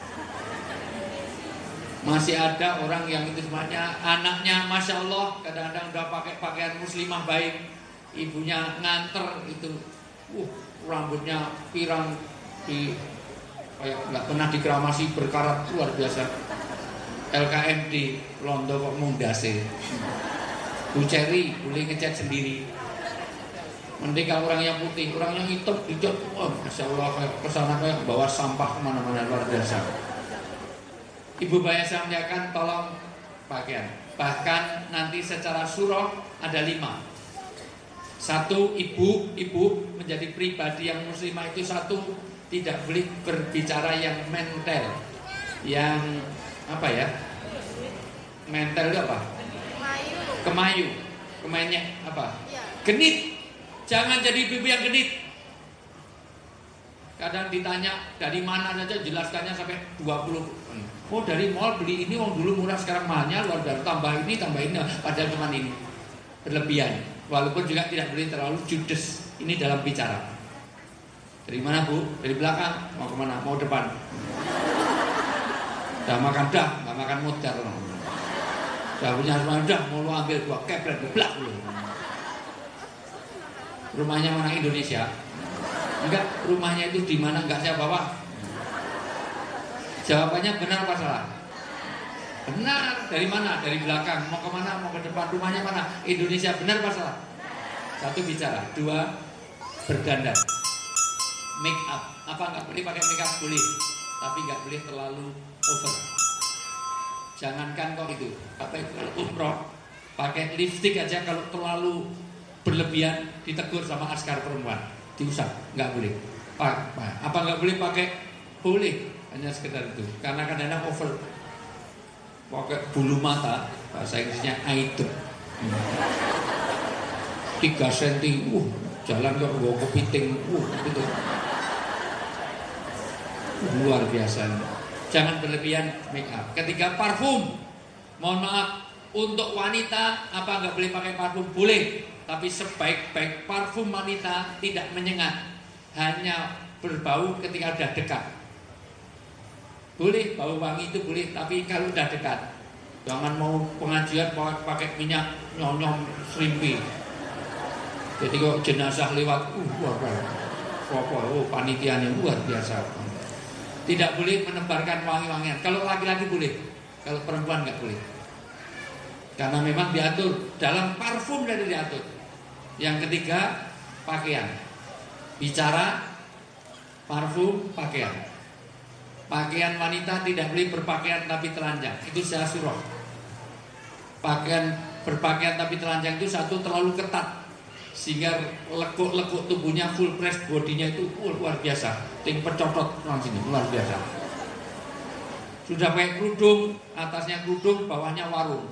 Masih ada orang yang itu semuanya, anaknya Masya Allah kadang-kadang udah pakai pakaian muslimah baik, ibunya nganter itu, rambutnya pirang, kayak nggak pernah dikeramasi, berkarat luar biasa. LKM di Londo kok mundase. Bu Cherry boleh ngecat sendiri. Mending kalau orang yang putih, orang yang hitam dicat, Masya Allah kayak kesana kayak bawa sampah kemana-mana, luar biasa. Ibu bapak saya muliakan, tolong pakaian. Bahkan nanti secara surah ada 5. 1, ibu menjadi pribadi yang muslimah itu 1, tidak boleh berbicara yang mental, yang apa ya? Mental itu apa? Kemayu, kemainnya apa? Genit. Jangan jadi ibu yang genit. Kadang ditanya dari mana saja, jelaskannya sampai 20. Dari mall beli ini, dulu murah sekarang mahalnya, luar biasa. Tambah ini, padahal cuma ini. Berlebihan. Walaupun juga tidak boleh terlalu judes. Ini dalam bicara. Dari mana Bu? Dari belakang. Mau kemana? Mau depan. Udah makan dah, nggak makan modar. Udah punya semua, udah mau lu ambil gua kepret, geblak lu. Rumahnya mana? Indonesia? Enggak, rumahnya itu di mana? Enggak saya bawa. Jawabannya benar apa salah? Benar. Dari mana? Dari belakang. Mau kemana? Mau ke depan. Rumahnya mana? Indonesia. Benar apa salah? 1 bicara. 2 berdandan. Make up. Apa nggak boleh pakai make up? Boleh. Tapi nggak boleh terlalu over. Jangankan kok itu. Pakai umroh, pakai lipstick aja kalau terlalu berlebihan ditegur sama askar perempuan. Diusap. Nggak boleh. Apa nggak boleh pakai? Boleh. hanya sekedar itu. Karena kadang-kadang over pakai bulu mata, bahasa Inggrisnya eyedrop. 3 cm, jalan kok bawa kepiting, gitu. Luar biasa. Jangan berlebihan make up. Ketiga, parfum. Mohon maaf, untuk wanita apa nggak boleh pakai parfum? Boleh, tapi sebaik-baik parfum wanita tidak menyengat, hanya berbau ketika sudah dekat. Boleh, bau wangi itu boleh, tapi kalau sudah dekat. Jangan mau pengajian pakai minyak nyonyong serimpi. Jadi kok jenazah lewat, panitianya luar biasa. Tidak boleh menebarkan wangi-wangian. Kalau laki-laki boleh, kalau perempuan nggak boleh. Karena memang diatur dalam parfum dari diatur. Yang ketiga, pakaian. Bicara parfum, pakaian. Pakaian wanita tidak boleh berpakaian tapi telanjang. Itu saya suruh. Berpakaian tapi telanjang itu satu, terlalu ketat sehingga lekuk-lekuk tubuhnya, full press bodinya itu luar biasa. Ting pecotot langsung sini, luar biasa. Sudah pakai kerudung, atasnya kerudung, bawahnya warung.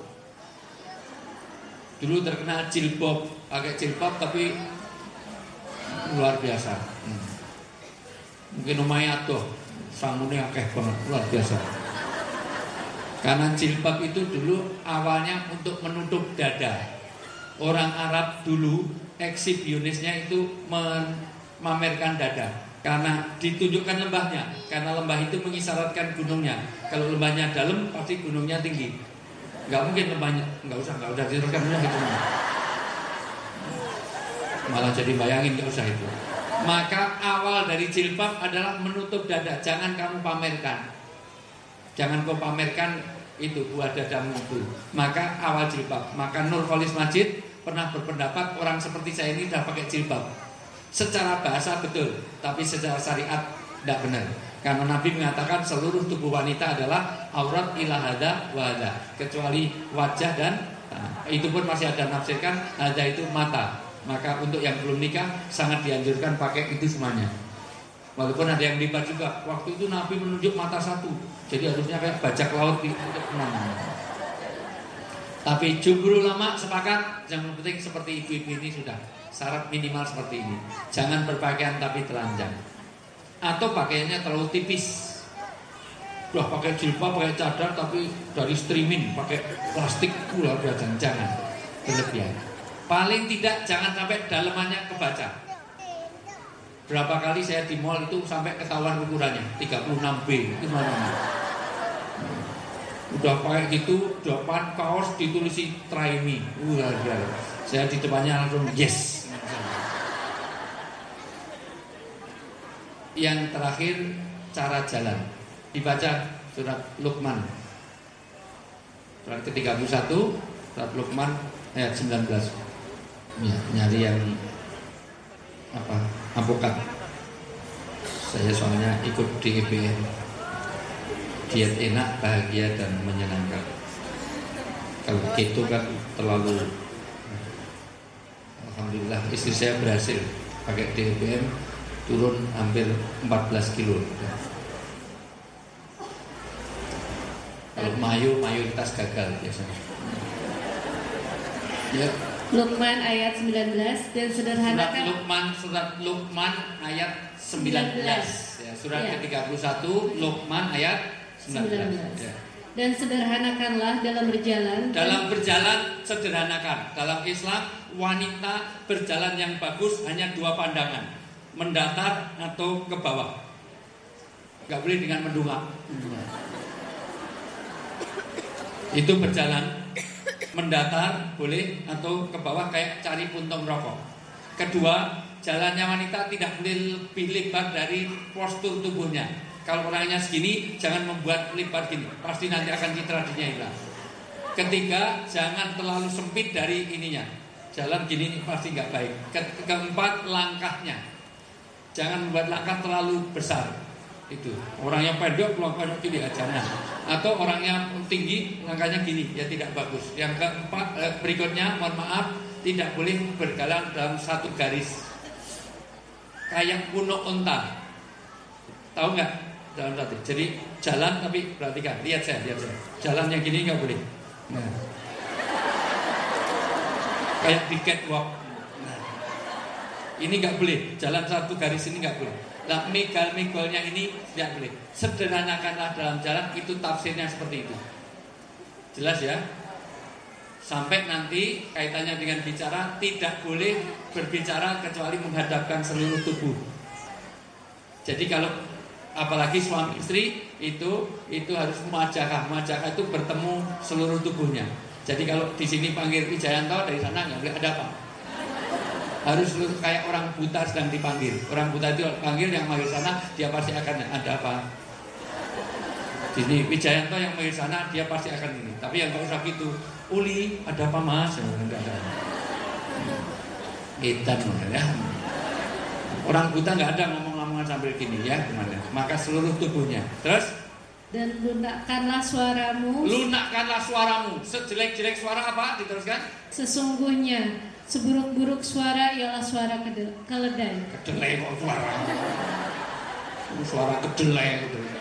Dulu terkenal jilbab, pakai jilbab tapi luar biasa. Mungkin lumayan tuh, sangune akeh banget, luar biasa. Karena jilbab itu dulu awalnya untuk menutup dada. Orang Arab dulu eksibisionisnya itu memamerkan dada. Karena ditunjukkan lembahnya, karena lembah itu mengisyaratkan gunungnya. Kalau lembahnya dalam pasti gunungnya tinggi. Nggak mungkin lembahnya, nggak usah diteruskan gitu. Malah jadi bayangin, nggak usah itu. Maka awal dari jilbab adalah menutup dada. Jangan kamu pamerkan. Jangan kau pamerkan itu buah dadamu itu. Maka awal jilbab. Maka Nurholis Majid pernah berpendapat orang seperti saya ini sudah pakai jilbab. Secara bahasa betul, tapi secara syariat tidak benar. Karena Nabi mengatakan seluruh tubuh wanita adalah aurat ila hada wa hada, kecuali wajah dan itu pun masih ada nafsirkan hada itu mata. Maka untuk yang belum nikah sangat dianjurkan pakai itu semuanya. Walaupun ada yang libat juga. Waktu itu Nabi menunjuk mata satu, jadi harusnya kayak bajak laut di mana. Tapi jumhur ulama sepakat yang penting seperti ibu-ibu ini sudah syarat minimal seperti ini. Jangan berpakaian tapi telanjang, atau pakaiannya terlalu tipis. Udah pakai jilbab, pakai cadar tapi dari streaming, pakai plastik pula, jangan berlebihan. Paling tidak jangan sampai dalamannya kebaca. Berapa kali saya di mall itu sampai ketahuan ukurannya 36B itu mana? Udah pakai gitu, depan kaos ditulisi try me. Saya di depannya langsung yes. Yang terakhir, cara jalan. Dibaca surat Luqman. Surat ke-31, surat Luqman ayat 19. Ya, nyari yang apokat. Saya soalnya ikut di EBN. Diet enak, bahagia dan menyenangkan. Kalau keto kan terlalu. Alhamdulillah istri saya berhasil pakai DBM turun hampir 14 kilo. Kalau mayoritas gagal biasanya. Ya. Luqman ayat 19 dan sederhanakan. Surat Luqman ayat 19. Ya, surat ke-31 Luqman ayat 19. Ya. Dan sederhanakanlah dalam berjalan. Dalam berjalan sederhanakan. Dalam Islam wanita berjalan yang bagus hanya 2 pandangan, mendatar atau ke bawah. Gak boleh dengan mendungak. Itu berjalan mendatar boleh atau ke bawah kayak cari puntung rokok. Kedua, jalannya wanita tidak boleh lebih lebar dari postur tubuhnya. Kalau orangnya segini, jangan membuat lebar gini, pasti nanti akan citra dirinya hilang. Ketiga, jangan terlalu sempit dari ininya. Jalan gini pasti nggak baik. Keempat, langkahnya, jangan membuat langkah terlalu besar. Itu orang yang pendek langkahnya gini aja, atau orang yang tinggi langkahnya gini, ya tidak bagus. Yang keempat, berikutnya, mohon maaf, tidak boleh berjalan dalam satu garis kayak punuk unta. Tahu nggak dalam satu. Jadi jalan tapi perhatikan, lihat saya. Jalan yang gini nggak boleh. Nah. Kayak di catwalk. Nah. Ini nggak boleh. Jalan satu garis ini nggak boleh. Nah, megal-megalnya ini tidak boleh. Sederhanakanlah dalam jalan, itu tafsirnya seperti itu. Jelas ya? Sampai nanti kaitannya dengan bicara, tidak boleh berbicara kecuali menghadapkan seluruh tubuh. Jadi kalau apalagi suami istri itu harus muajahah. Muajahah itu bertemu seluruh tubuhnya. Jadi kalau di sini panggil Wijayanto, dari sana nggak boleh ada apa. Harus kayak orang buta sedang dipanggil. Orang buta itu panggil, yang manggil sana dia pasti akan ada apa. Jadi Wijayanto yang manggil sana dia pasti akan ini. Tapi yang nggak usah gitu. Uli, ada apa mas? Enggak ada. Edan ya. Orang buta nggak ada ngomong-ngomongan sambil gini ya, gimana? Maka seluruh tubuhnya. Terus? Dan lunakkanlah suaramu. Lunakkanlah suaramu. Sejelek-jelek suara apa? Diteruskan? Sesungguhnya seburuk-buruk suara ialah suara keledai. Kedelai kok suara? Suara kedelai gitu.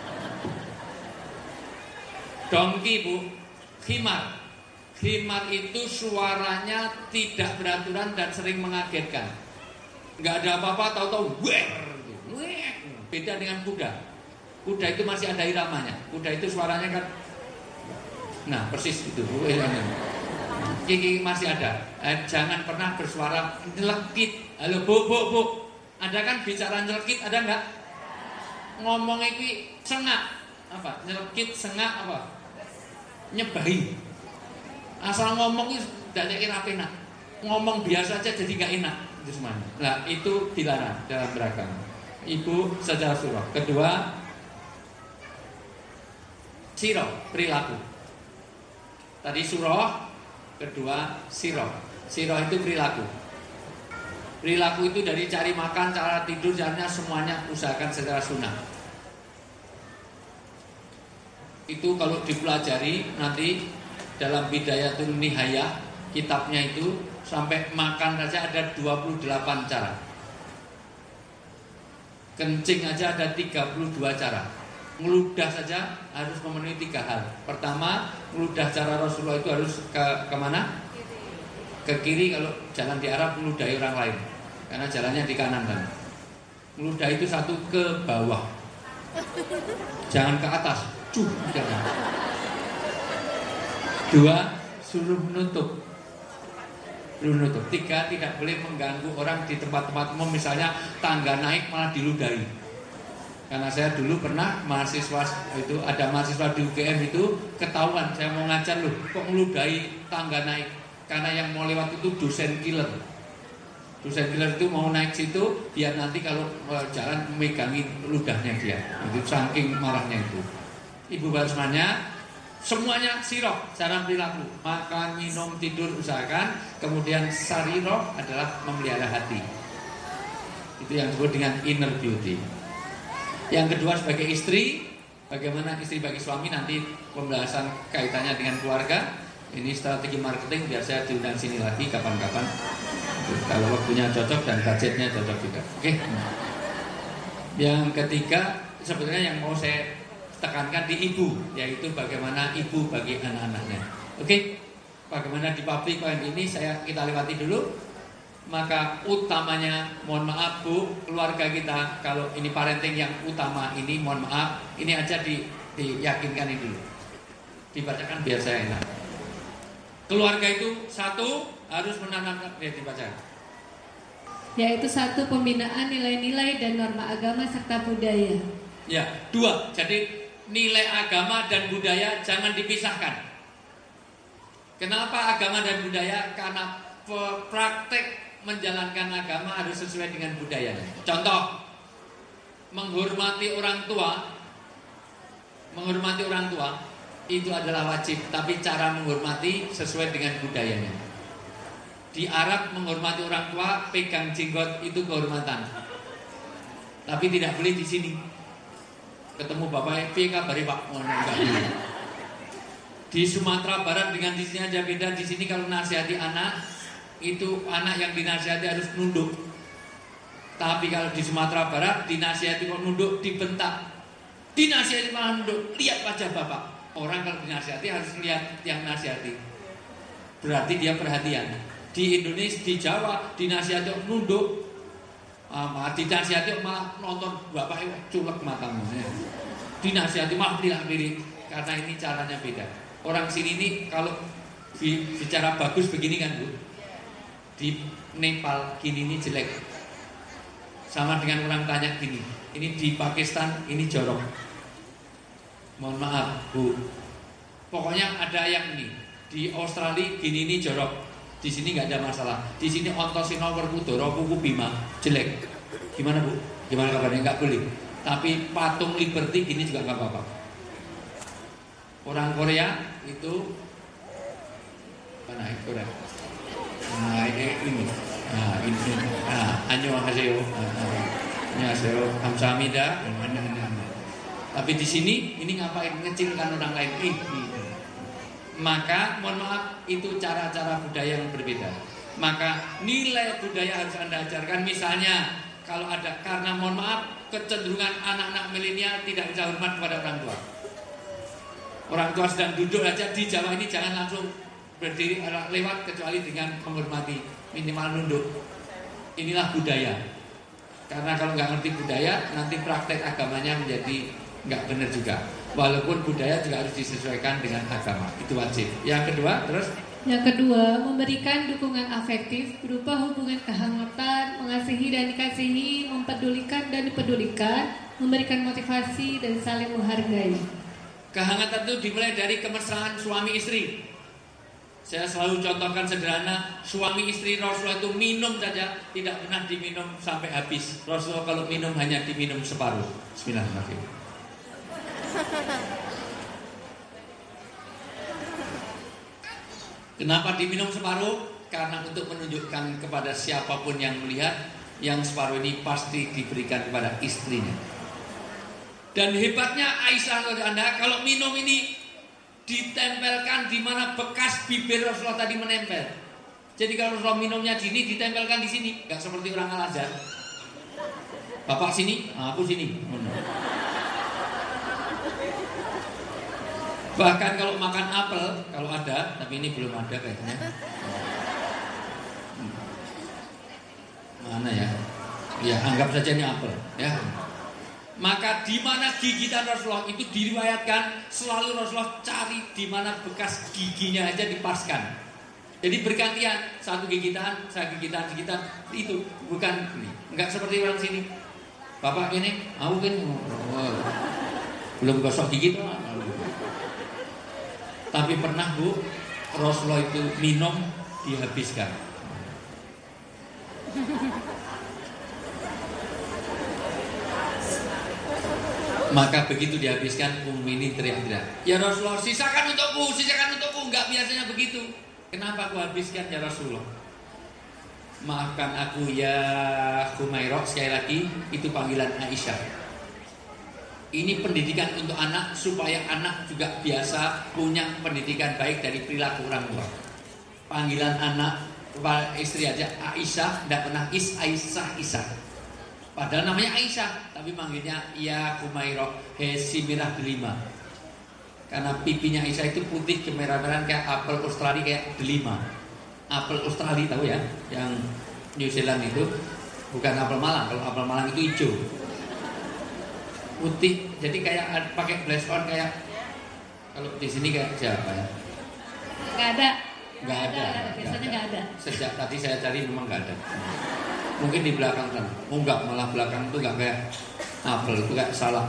Dongki bu, khimar. Khimar itu suaranya tidak beraturan dan sering mengagetkan. Nggak ada apa-apa, tahu-tahu beda dengan kuda. Kuda itu masih ada iramanya. Kuda itu suaranya kan, nah persis itu. Kiki masih ada. Jangan pernah bersuara nyelekit. Halo bu, ada kan bicara nyelekit, ada nggak? Ngomong itu sengak apa? Nyelekit, sengak apa? Nyebahi. Asal ngomong itu tidak kira enak. Ngomong biasa aja jadi nggak enak. Itu semuanya. Nah itu dilarang dalam beragama. Itu secara surah. Kedua, sirah, perilaku. Tadi surah, kedua sirah. Sirah itu perilaku. Perilaku itu dari cari makan, cara tidur, caranya semuanya usahakan secara sunnah. Itu kalau dipelajari nanti dalam Bidayatul Nihayah, kitabnya itu sampai makan saja ada 28 cara. Kencing aja ada 32 cara. Ngeludah saja harus memenuhi 3 hal. Pertama, ngeludah cara Rasulullah itu harus ke mana? Ke kiri. Kalau jalan di Arab ngeludahi orang lain, karena jalannya di kanan kan. Ngeludah itu satu, ke bawah, jangan ke atas. Jangan. 2, suruh menutup. 3, tidak boleh mengganggu orang di tempat-tempat umum, misalnya tangga naik malah diludahi. Karena saya dulu pernah mahasiswa itu, ada mahasiswa di UGM itu ketahuan, saya mau ngajar loh, kok meludahi tangga naik. Karena yang mau lewat itu dosen killer. Dosen killer itu mau naik situ biar nanti kalau jalan memegangi ludahnya dia. Itu saking marahnya itu. Ibu Barsmanya semuanya sirah, cara perilaku, makan, minum, tidur usahakan. Kemudian sariroh adalah memelihara hati. Itu yang disebut dengan inner beauty. Yang kedua sebagai istri, bagaimana istri bagi suami, nanti pembahasan kaitannya dengan keluarga. Ini strategi marketing, biar saya diundang sini lagi kapan-kapan. Kalau waktunya cocok dan budgetnya cocok juga. Oke. Yang ketiga sebenarnya yang mau saya tekankan di ibu, yaitu bagaimana ibu bagi anak-anaknya. Oke, bagaimana di public point ini kita lewati dulu. Maka utamanya, mohon maaf bu, keluarga kita, kalau ini parenting yang utama ini, mohon maaf, ini aja diyakinkan ini dulu, dibacakan biar saya enak. Keluarga itu satu, harus menanamkan, dia dibaca, yaitu 1, pembinaan nilai-nilai dan norma agama serta budaya. Ya, 2, jadi nilai agama dan budaya jangan dipisahkan. Kenapa agama dan budaya? Karena praktek menjalankan agama harus sesuai dengan budayanya. Contoh, menghormati orang tua itu adalah wajib, tapi cara menghormati sesuai dengan budayanya. Di Arab menghormati orang tua, pegang jenggot itu kehormatan. Tapi tidak boleh di sini. Ketemu bapak, piye kabare Pak? Enggak boleh. Di Sumatera Barat dengan di sini aja beda. Di sini kalau nasihati anak, itu anak yang dinasihati harus nunduk. Tapi kalau di Sumatera Barat dinasihati kok nunduk, dibentak. Dinasihati malah nunduk. Lihat wajah bapak. Orang kalau dinasihati harus lihat yang nasihati. Berarti dia perhatian. Di Indonesia, di Jawa, dinasihati nunduk. Dinasihati malah nonton bapak culek matamu. Dinasihati malah pilih-pilih. Karena ini caranya beda. Orang sini ini kalau bicara bagus begini kan Bu. Di Nepal gini ini jelek. Sama dengan orang tanya gini. Ini di Pakistan ini jorok. Mohon maaf Bu. Pokoknya ada yang ini. Di Australia gini ini jorok. Di sini nggak ada masalah. Di sini Ontosino Werkudara Kuku Bima jelek. Gimana Bu? Gimana kabarnya? Nggak boleh. Tapi patung Liberty gini juga nggak apa-apa. Orang Korea itu mana itu Korea? Nah ini. Nah ini. Annyeonghaseyo. Annyeonghaseyo. Kamsahamnida. Tapi di sini ini ngapain ngecilkan orang lain ini? Maka mohon maaf itu cara-cara budaya yang berbeda. Maka nilai budaya harus Anda ajarkan. Misalnya kalau ada, karena mohon maaf kecenderungan anak-anak milenial tidak bisa hormat kepada orang tua. Orang tua sedang duduk aja di Jawa ini jangan langsung berdiri lewat kecuali dengan menghormati, minimal nunduk. Inilah budaya. Karena kalau nggak ngerti budaya nanti praktek agamanya menjadi nggak benar juga. Walaupun budaya juga harus disesuaikan dengan agama. Itu wajib. Yang kedua, terus? Yang kedua, memberikan dukungan afektif berupa hubungan kehangatan, mengasihi dan dikasihi, mempedulikan dan dipedulikan, memberikan motivasi dan saling menghargai. Kehangatan itu dimulai dari kemesraan suami istri. Saya selalu contohkan sederhana, suami istri Rasulullah itu minum saja tidak pernah diminum sampai habis. Rasulullah kalau minum hanya diminum separuh. Bismillahirrahmanirrahim. Kenapa diminum separuh? Karena untuk menunjukkan kepada siapapun yang melihat, yang separuh ini pasti diberikan kepada istrinya. Dan hebatnya Aisyah Anda kalau minum ini ditempelkan di mana bekas bibir Rasulullah tadi menempel. Jadi kalau Rasulullah minumnya gini ditempelkan di sini, nggak seperti orang Al-Azhar. Bapak sini, aku sini. Bahkan kalau makan apel, kalau ada, tapi ini belum ada kayaknya. Mana ya? Ya anggap saja ini apel, ya. Maka di mana gigitan Rasulullah itu diriwayatkan selalu Rasulullah cari di mana bekas giginya aja dipaskan. Jadi bergantian satu gigitan, itu bukan ini. Enggak seperti orang sini. Bapak ini, aku kan belum gosok gigi tuh. Tapi pernah Bu, Rasulullah itu minum dihabiskan. Maka begitu dihabiskan, ini teriak-teriak, ya Rasulullah sisakan untukku, enggak biasanya begitu. Kenapa aku habiskan ya Rasulullah? Maafkan aku ya Humairah, sekali lagi itu panggilan Aisyah. Ini pendidikan untuk anak supaya anak juga biasa punya pendidikan baik dari perilaku orang tua. Panggilan anak kepada istri aja Aisyah, tidak pernah Aisyah. Padahal namanya Aisyah, tapi manggilnya ya Humairah, si merah delima. Karena pipinya Aisyah itu putih kemerah-merahan kayak apel Australia, kayak delima. Apel Australia tahu ya, yang New Zealand itu bukan apel Malang. Kalau apel Malang itu hijau. Putih, jadi kayak pakai blush on kayak kalau di sini kayak siapa ya? Nggak ada. Biasanya nggak ada. Sejak tadi saya cari memang nggak ada. Mungkin di belakang kan, enggak, malah belakang itu nggak kayak apel, itu kayak salah.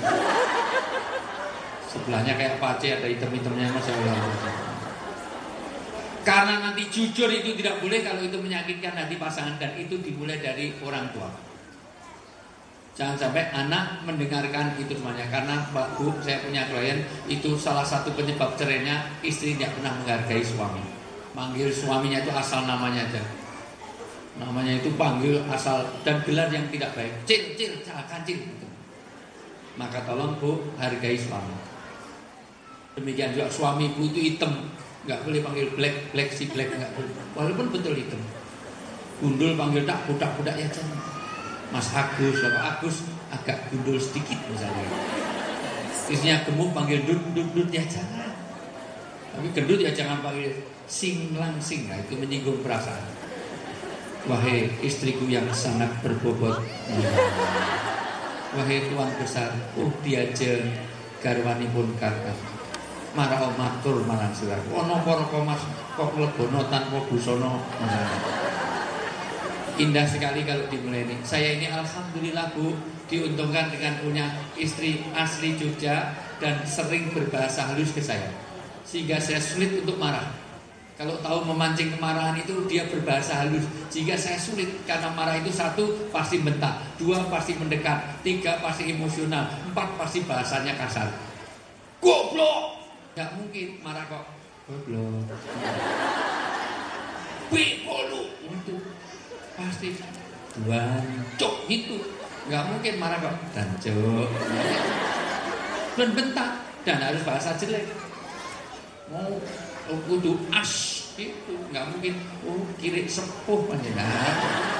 Sebelahnya kayak pace, ada hitam-hitamnya Masya Allah. Karena nanti jujur itu tidak boleh kalau itu menyakitkan hati pasangan, dan itu dimulai dari orang tua. Jangan sampai anak mendengarkan itu semuanya. Karena Mbak Bu, saya punya klien, itu salah satu penyebab cerainya, istri tidak pernah menghargai suami. Panggil suaminya itu asal namanya aja. Namanya itu panggil asal, dan gelar yang tidak baik. Cil, kancil gitu. Maka tolong Bu, hargai suami. Demikian juga suami Bu itu hitam, nggak boleh panggil black nggak boleh. Walaupun betul hitam. Gundul panggil tak budak ya jangan. Mas Agus, Bapak Agus agak gundul sedikit misalnya. Istrinya gemuk panggil dut ya jangan. Tapi gendut ya jangan panggil sing langsing. Nah, itu menyinggung perasaan. Wahai istriku yang sangat berbobot. Wahai tuan besar, diajeng garwanipun kakak. Marah matur marang siraku. Ono para komas kok mlebono tanpa busana. Indah sekali kalau dimulai. Saya ini alhamdulillah Bu diuntungkan dengan punya istri asli Jogja dan sering berbahasa halus ke saya, sehingga saya sulit untuk marah. Kalau tahu memancing kemarahan itu dia berbahasa halus, sehingga saya sulit karena marah itu 1 pasti bentak, 2 pasti mendekat, 3 pasti emosional, 4 pasti bahasanya kasar. Goblok, nggak mungkin marah kok goblok. Bikolu itu pasti wancuk itu. Nggak mungkin marah kok dancuk dan bentak dan harus bahasa jelek. Mau kudu as itu nggak mungkin. Kiri sepuh panjenengan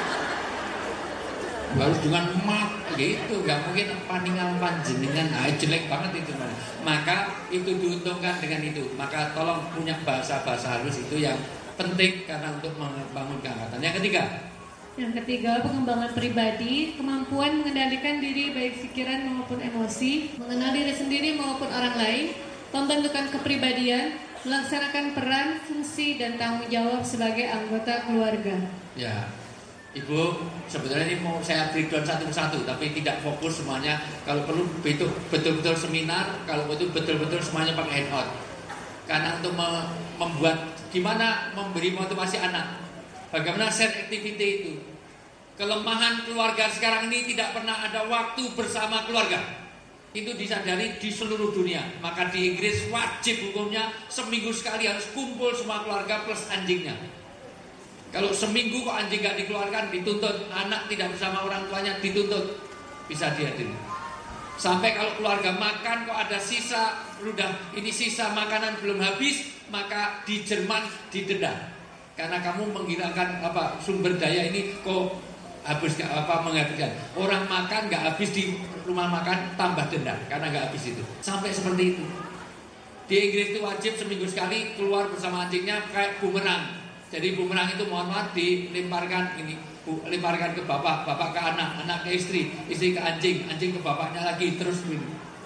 harus dengan mat gitu, nggak mungkin paningal panjenengan. Jelek banget itu. Maka itu diuntungkan dengan itu. Maka tolong punya bahasa halus itu yang penting karena untuk membangun keangkatan. Yang ketiga, pengembangan pribadi, kemampuan mengendalikan diri baik pikiran maupun emosi, mengenal diri sendiri maupun orang lain, pembentukan kepribadian, melaksanakan peran, fungsi, dan tanggung jawab sebagai anggota keluarga. Ya, Ibu, sebenarnya ini mau saya breakdown satu persatu, tapi tidak fokus semuanya. Kalau perlu betul-betul seminar, kalau betul-betul semuanya pakai handout. Karena untuk membuat gimana memberi motivasi anak, bagaimana share activity itu. Kelemahan keluarga sekarang ini tidak pernah ada waktu bersama keluarga. Itu disadari di seluruh dunia. Maka di Inggris wajib hukumnya seminggu sekali harus kumpul semua keluarga plus anjingnya. Kalau seminggu kok anjing gak dikeluarkan, dituntut. Anak tidak bersama orang tuanya, dituntut. Bisa dihadiri. Sampai kalau keluarga makan kok ada sisa, udah ini sisa makanan belum habis, maka di Jerman didenda. Karena kamu menghilangkan sumber daya ini kok habis menghabiskan. Orang makan nggak habis di rumah makan tambah denda karena nggak habis itu. Sampai seperti itu. Di Inggris itu wajib seminggu sekali keluar bersama anjingnya kayak bumerang. Jadi bumerang itu mohon maaf dilemparkan lemparkan ke bapak ke anak, anak ke istri ke anjing ke bapaknya lagi terus ini.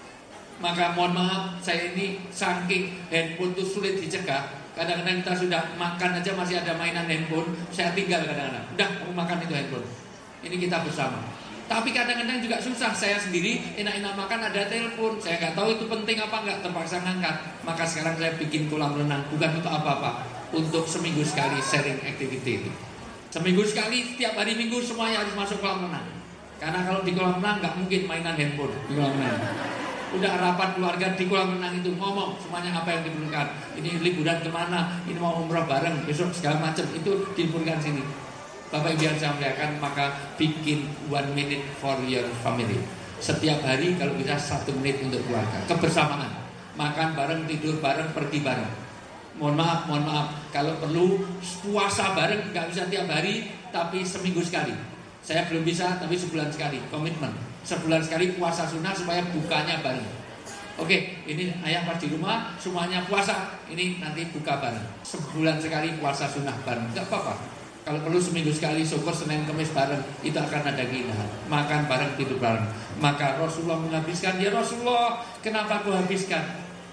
Maka mohon maaf saya ini saking handphone itu sulit dicegah. Kadang-kadang kita sudah makan aja masih ada mainan handphone, saya tinggal kadang-kadang. Udah, kamu makan itu handphone. Ini kita bersama. Tapi kadang-kadang juga susah. Saya sendiri enak-enak makan ada telepon. Saya nggak tahu itu penting apa nggak, terpaksa ngangkat. Maka sekarang saya bikin kolam renang, bukan untuk apa-apa, untuk seminggu sekali sharing activity itu. Seminggu sekali, setiap hari Minggu semuanya harus masuk kolam renang. Karena kalau di kolam renang nggak mungkin mainan handphone di kolam renang. Udah rapat keluarga di kolam renang itu ngomong semuanya apa yang diperlukan. Ini liburan kemana, ini mau umroh bareng, besok segala macam itu diperlukan sini. Bapak Ibu yang saya muliakan, maka bikin 1 minute for your family. Setiap hari kalau bisa 1 menit untuk keluarga, kebersamaan, makan bareng, tidur bareng, pergi bareng. Mohon maaf, kalau perlu puasa bareng nggak bisa tiap hari, tapi seminggu sekali. Saya belum bisa, tapi sebulan sekali, komitmen. Sebulan sekali puasa sunnah supaya bukanya bareng. Oke, ini ayah pas di rumah semuanya puasa, ini nanti buka bareng. Sebulan sekali puasa sunnah bareng, gak apa-apa. Kalau perlu seminggu sekali, syukur Senin Kamis bareng, itu akan ada keindahan. Makan bareng, tidur bareng. Maka Rasulullah menghabiskan, ya Rasulullah, kenapa aku habiskan?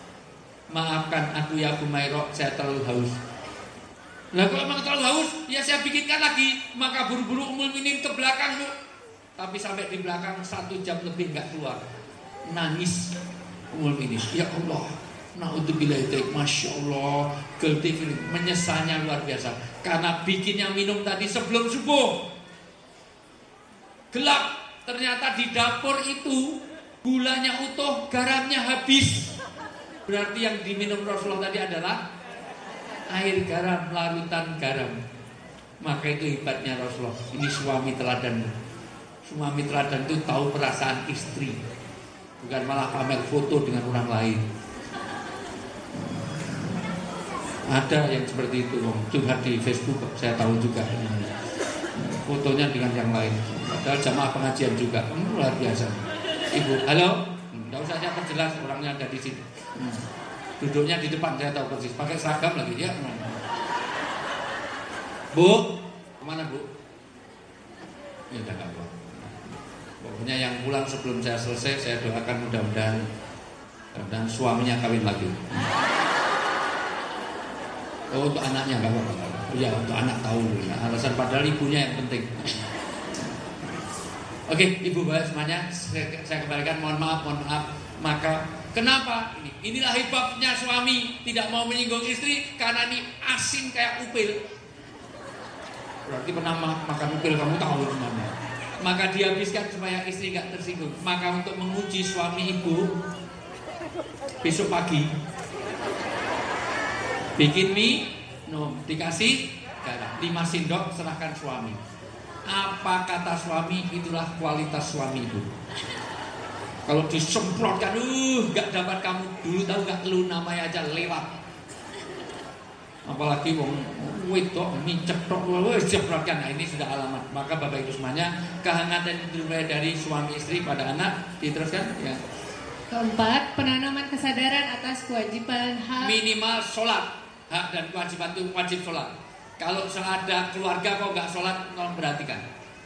Maafkan aku ya Humairah, saya terlalu haus. Nah kalau memang terlalu haus, ya saya bikinkan lagi. Maka buru-buru Ummul Mukminin ke belakang lu. Tapi sampai di belakang 1 jam lebih nggak keluar. Nangis Ummul Mukminin. Ya Allah, naudzubillah, masya Allah, guilty feeling, menyesalnya luar biasa. Karena bikinnya minum tadi sebelum subuh. Gelap, ternyata di dapur itu gulanya utuh, garamnya habis. Berarti yang diminum Rasulullah tadi adalah air garam, larutan garam. Maka itu hebatnya Rasulullah. Ini suami teladan. Suami teladan itu tahu perasaan istri, bukan malah pamer foto dengan orang lain. Ada yang seperti itu, curhat di Facebook, saya tahu juga. Fotonya dengan yang lain. Padahal jamaah pengajian juga, luar biasa. Ibu, halo, Nggak usah saya perjelas, orangnya ada di sini. Duduknya di depan, saya tahu persis. Pakai seragam lagi dia. Bu, kemana Bu? Ya udah nggak apa. Pokoknya yang pulang sebelum saya selesai, saya doakan mudah-mudahan suaminya kawin lagi. Oh, untuk anaknya nggak apa-apa. Ya untuk anak tahu. Nah, alasan padahal ibunya yang penting. Oke, Ibu Bapak semuanya, saya kembalikan. Mohon maaf. Maka kenapa? Inilah hebatnya suami tidak mau menyinggung istri karena ini asin kayak upil. Berarti pernah makan upil, kamu tahu gimana. Maka dihabiskan supaya istri nggak tersinggung. Maka untuk menguji suami ibu, besok pagi bikin mie, dikasih garam 5 sendok, serahkan suami. Apa kata suami, itulah kualitas suami itu. Kalau disemprotkan, gak dapat kamu. Dulu tahu gak, lu namanya aja lewat. Apalagi wong wedok ini cetok, semprotkan. Nah ini sudah alamat. Maka Bapak Ibu semuanya, kehangatan dimulai dari suami istri pada anak. Diteruskan ya. Keempat, penanaman kesadaran atas kewajiban hak. Minimal sholat. Hak dan kewajiban itu wajib sholat. Kalau ada keluarga kok nggak sholat, tolong perhatikan.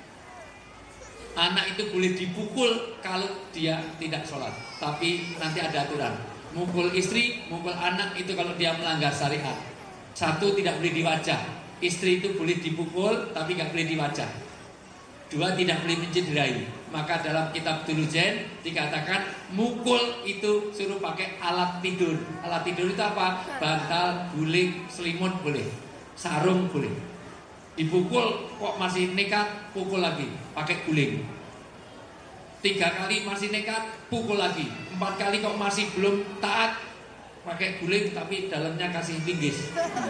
Anak itu boleh dipukul kalau dia tidak sholat, tapi nanti ada aturan. Mukul istri, mukul anak itu kalau dia melanggar syariat. 1, tidak boleh di wajah. Istri itu boleh dipukul, tapi nggak boleh di wajah. 2, tidak boleh mencederai. Maka dalam kitab Dulujen dikatakan mukul itu suruh pakai alat tidur. Alat tidur itu apa? Bantal, guling, selimut boleh, sarung boleh. Dipukul kok masih nekat, pukul lagi, pakai guling. 3 kali masih nekat, pukul lagi. 4 kali kok masih belum taat, pakai guling tapi dalamnya kasih linggis.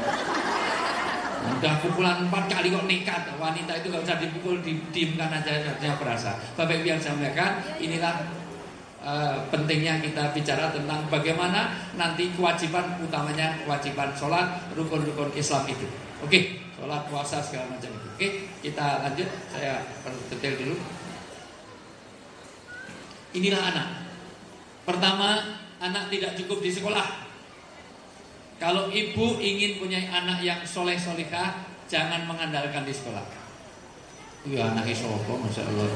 Udah pukulan 4 kali kok nekat. Wanita itu gak usah dipukul, didiamkan aja, dia berasa. Bapak Ibu yang saya muliakan, inilah pentingnya kita bicara tentang bagaimana nanti kewajiban utamanya, kewajiban sholat, rukun-rukun Islam itu. Oke, sholat, puasa, segala macam itu. Oke, kita lanjut. Saya detail dulu. Inilah anak. Pertama, anak tidak cukup di sekolah. Kalau ibu ingin punya anak yang soleh-solehah, jangan mengandalkan di sekolah. Ya anaknya sopo, Masya Allah.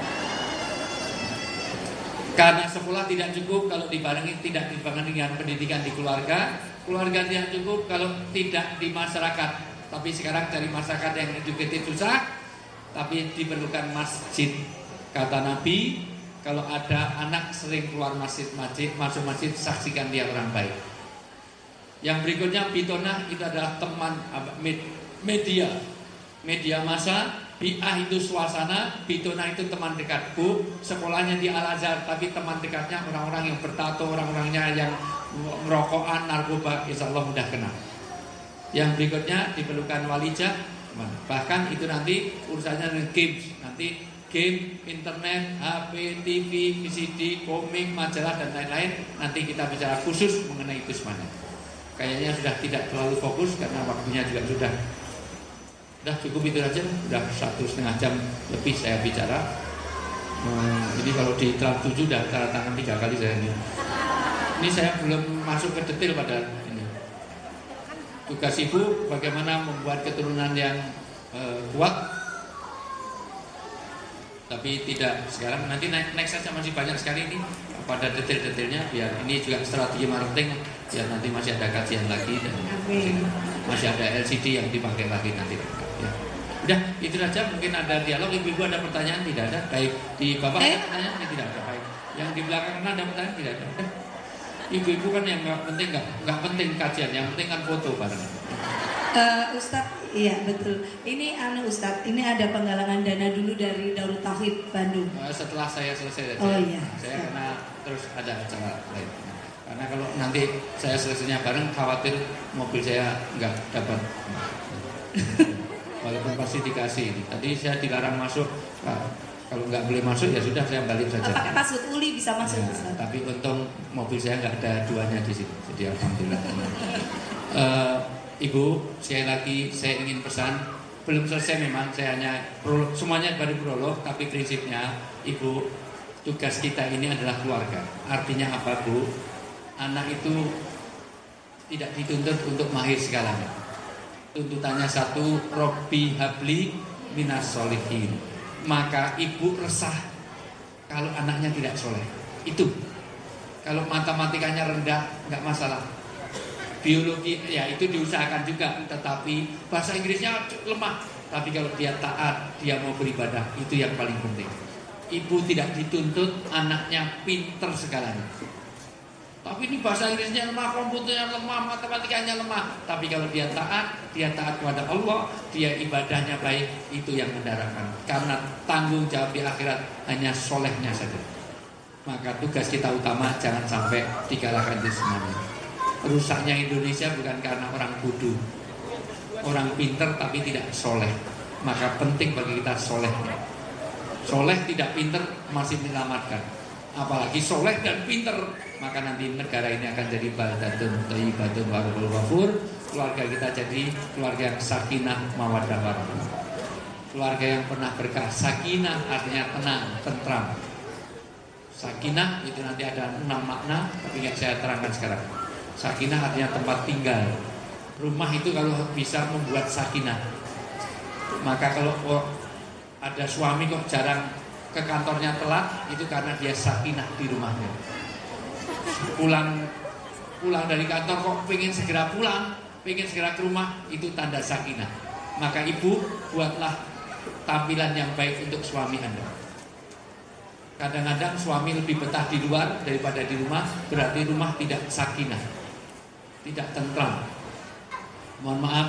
Karena sekolah tidak cukup kalau tidak dibarengi dengan pendidikan di keluarga. Keluarga tidak cukup kalau tidak di masyarakat. Tapi sekarang dari masyarakat yang educated susah, tapi diperlukan masjid. Kata Nabi, kalau ada anak sering keluar masjid, masuk masjid, saksikan dia orang baik. Yang berikutnya bitonah itu adalah teman media massa. Bi'ah itu suasana, bitonah itu teman dekat. Bu, sekolahnya di Al-Azhar, tapi teman dekatnya orang-orang yang bertato, orang-orangnya yang merokokan, narkoba, insya Allah mudah kena. Yang berikutnya diperlukan walijah. Bahkan itu nanti urusannya dengan games. Nanti game, internet, HP, TV, VCD, komik, majalah dan lain-lain. Nanti kita bicara khusus mengenai itu semuanya. Kayaknya sudah tidak terlalu fokus karena waktunya juga sudah cukup itu aja. Sudah 1,5 jam lebih saya bicara. Jadi kalau di Trans 7 sudah tanda tangan 3 kali saya ini. Ini saya belum masuk ke detail pada ini. Tugas ibu bagaimana membuat keturunan yang kuat. Tapi tidak sekarang, nanti next saja, masih banyak sekali ini pada detail-detailnya. Biar ini juga strategi marketing, biar nanti masih ada kajian lagi dan masih ada LCD yang dipakai lagi nanti. Ya. Udah itu saja, mungkin ada dialog. Ibu-ibu ada pertanyaan? Tidak ada. Baik, di bapak ada pertanyaan? Tidak ada. Baik, yang di belakang ada pertanyaan? Tidak ada. Ibu-ibu kan yang nggak penting kajian, yang penting kan foto bareng. Ustadz, iya betul. Ini Ustadz, ini ada penggalangan dana dulu dari Darut Tauhid Bandung. Setelah saya selesai, iya. Saya karena terus ada acara lain. Karena kalau nanti saya selesainya bareng, khawatir mobil saya nggak dapat. Walaupun pasti dikasih. Tadi saya dilarang masuk. Kalau nggak boleh masuk ya sudah, saya balik saja. Pakai password Uli bisa masuk. Ya, tapi untung mobil saya nggak ada duanya di sini. Jadi alhamdulillah. Ibu, sekali lagi saya ingin pesan, belum selesai memang, saya hanya semuanya baru prolog, tapi prinsipnya Ibu, Tugas kita ini adalah keluarga. Artinya apa, Bu? Anak itu tidak dituntut untuk mahir segalanya. Tuntutannya satu, Robbi habli minas solihin. Maka ibu resah kalau anaknya tidak soleh. Itu. Kalau matematikanya rendah, nggak masalah. Biologi, ya itu diusahakan juga. Tetapi bahasa Inggrisnya lemah. Tapi kalau dia taat, dia mau beribadah, itu yang paling penting. Ibu tidak dituntut anaknya pinter segalanya. Tapi ini bahasa Inggrisnya lemah, komputernya lemah, matematikanya lemah. Tapi kalau dia taat kepada Allah, dia ibadahnya baik, itu yang mendarakan. Karena tanggung jawab di akhirat hanya solehnya saja. Maka tugas kita utama jangan sampai dikalahkan di semuanya. Rusaknya Indonesia bukan karena orang bodoh, orang pinter tapi tidak soleh. Maka penting bagi kita solehnya. Soleh tidak pinter masih menyelamatkan. Apalagi soleh dan pinter, maka nanti negara ini akan jadi baldatun thayyibatun wa rabbul ghafur. Keluarga kita jadi keluarga yang sakinah mawaddah warahmah. Keluarga yang pernah berkah. Sakinah artinya tenang, tentram. Sakinah itu nanti ada 6 makna, tapi yang saya terangkan sekarang. Sakinah artinya tempat tinggal. Rumah itu kalau bisa membuat sakinah. Maka kalau ada suami kok jarang ke kantornya telat, itu karena dia sakinah di rumahnya. Pulang dari kantor kok pengen segera pulang, pengen segera ke rumah, itu tanda sakinah. Maka ibu, buatlah tampilan yang baik untuk suami Anda. Kadang-kadang suami lebih betah di luar daripada di rumah, berarti rumah tidak sakinah, tidak tentram. Mohon maaf,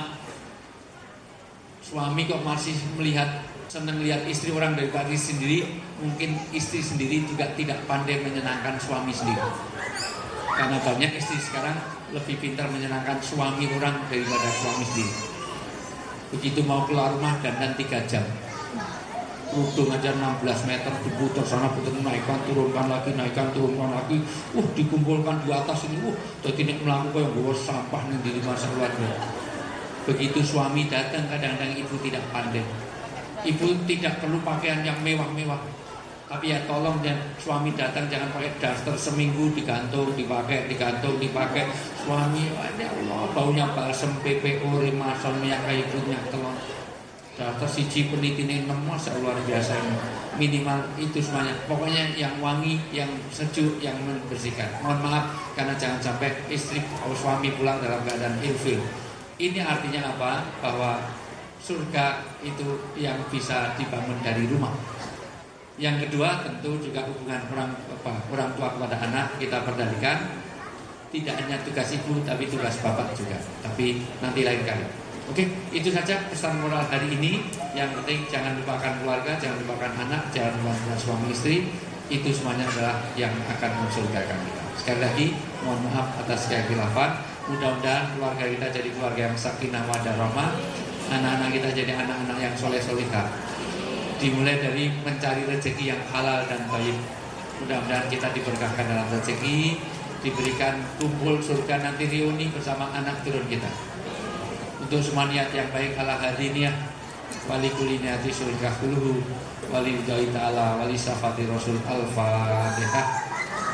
suami kok masih senang lihat istri orang daripada istri sendiri. Mungkin istri sendiri juga tidak pandai menyenangkan suami sendiri. Karena banyak istri sekarang lebih pintar menyenangkan suami orang daripada suami sendiri. Begitu mau keluar rumah dandan 3 jam, kerudung aja 16 meter, diputar sana putar, naikkan turunkan lagi, naikkan turunkan lagi, dikumpulkan di atas ini, jadi nek melakukan yang bawa sampah nih di masa keluarga. Begitu suami datang, kadang-kadang ibu tidak pandai. Ibu tidak perlu pakaian yang mewah-mewah, tapi ya tolong dan suami datang jangan pakai daster seminggu digantung, dipakai. Suami, ya Allah, baunya balsem, PPO, Rimasol, minyak kayu putih, telur. Daster siji penitine 6, masa luar biasa ini. Minimal itu semuanya. Pokoknya yang wangi, yang sejuk, yang membersihkan. Mohon maaf karena jangan sampai istri atau suami pulang dalam keadaan ilfil. Ini artinya apa? Bahwa surga itu yang bisa dibangun dari rumah. Yang kedua tentu juga hubungan orang tua kepada anak kita perhatikan. Tidak hanya tugas ibu tapi tugas bapak juga. Tapi nanti lain kali. Oke, itu saja pesan moral hari ini. Yang penting jangan lupakan keluarga, jangan lupakan anak, jangan lupakan suami istri. Itu semuanya adalah yang akan mensurgakan kita. Sekali lagi mohon maaf atas kekhilafan. Mudah-mudahan keluarga kita jadi keluarga yang sakinah mawaddah warahmah. Anak-anak kita jadi anak-anak yang soleh-solehah. Dimulai dari mencari rezeki yang halal dan baik. Mudah-mudahan kita diberkahkan dalam rezeki, diberikan kumpul surga nanti reuni bersama anak turun kita. Untuk semua niat yang baik ala hadiniyah, wali kuliniati surga kuluhu, wali hidayah ta'ala, wali safati rasul al-fatihah.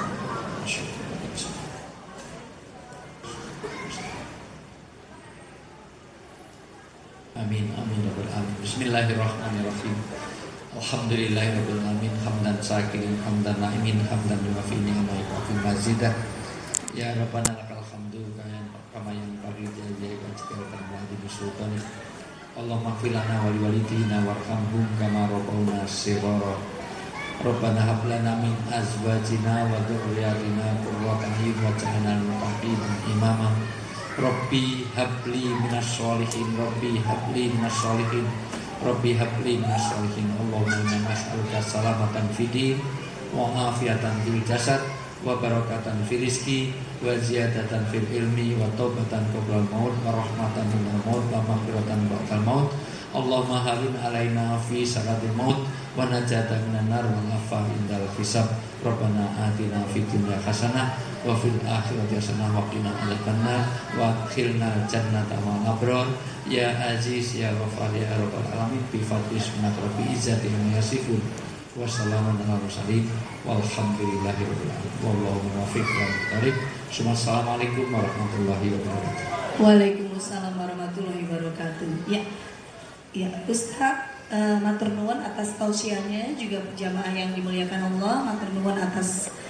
Amin amin ya rabbal alamin. Bismillahirrahmanirrahim. Alhamdulillahirabbil alamin, hamdan syakirin, hamdan na'imin, hamdan yuwafi ni'amah wa mazidah. Ya Rabbana lakal hamdu kama yanbaghi li wajhika al-karim wa sultan. Allahumma ighfir lana wa liwalidina warhamhum kama rabbawna shighara. Rabbana hab lana min azwajina wa dhurriyyatina qurrata a'yun waj'alna lil muttaqina imama. Rabbi habli minas sholihin, Rabbi habli minas sholihin, Rabbi habli minas sholihin. Allahumma inna nas'aluka salamatan fid-din wa afiatan fil jasad wa barakatan fil rizqi wa ziyadatan fil ilmi wa taubatan qabla al-maut wa rahmatan minal maut wa maghfiratan ba'dal maut. Allahumma halin alaina fi sakatil maut wa najatan minan nar wa afa indal hisab. Rabbana atina fid dunya hasanah wa fil akhirati hasanah wa qina adzabannar wa adkhilna jannata ma'al abrar. Ya Aziz ya Ghaffar ya Rabbal alamin bi fadli sunnah rabbi izzati yasifun Wassalamualaikum warahmatullahi wabarakatuh. Wallahu muwaffiq wal muqtarib. Assalamualaikum warahmatullahi wabarakatuh. Waalaikumsalam warahmatullahi wabarakatuh. Ya Ustaz, matur nuwun atas tausiahnya, juga jamaah yang dimuliakan Allah, matur nuwun atas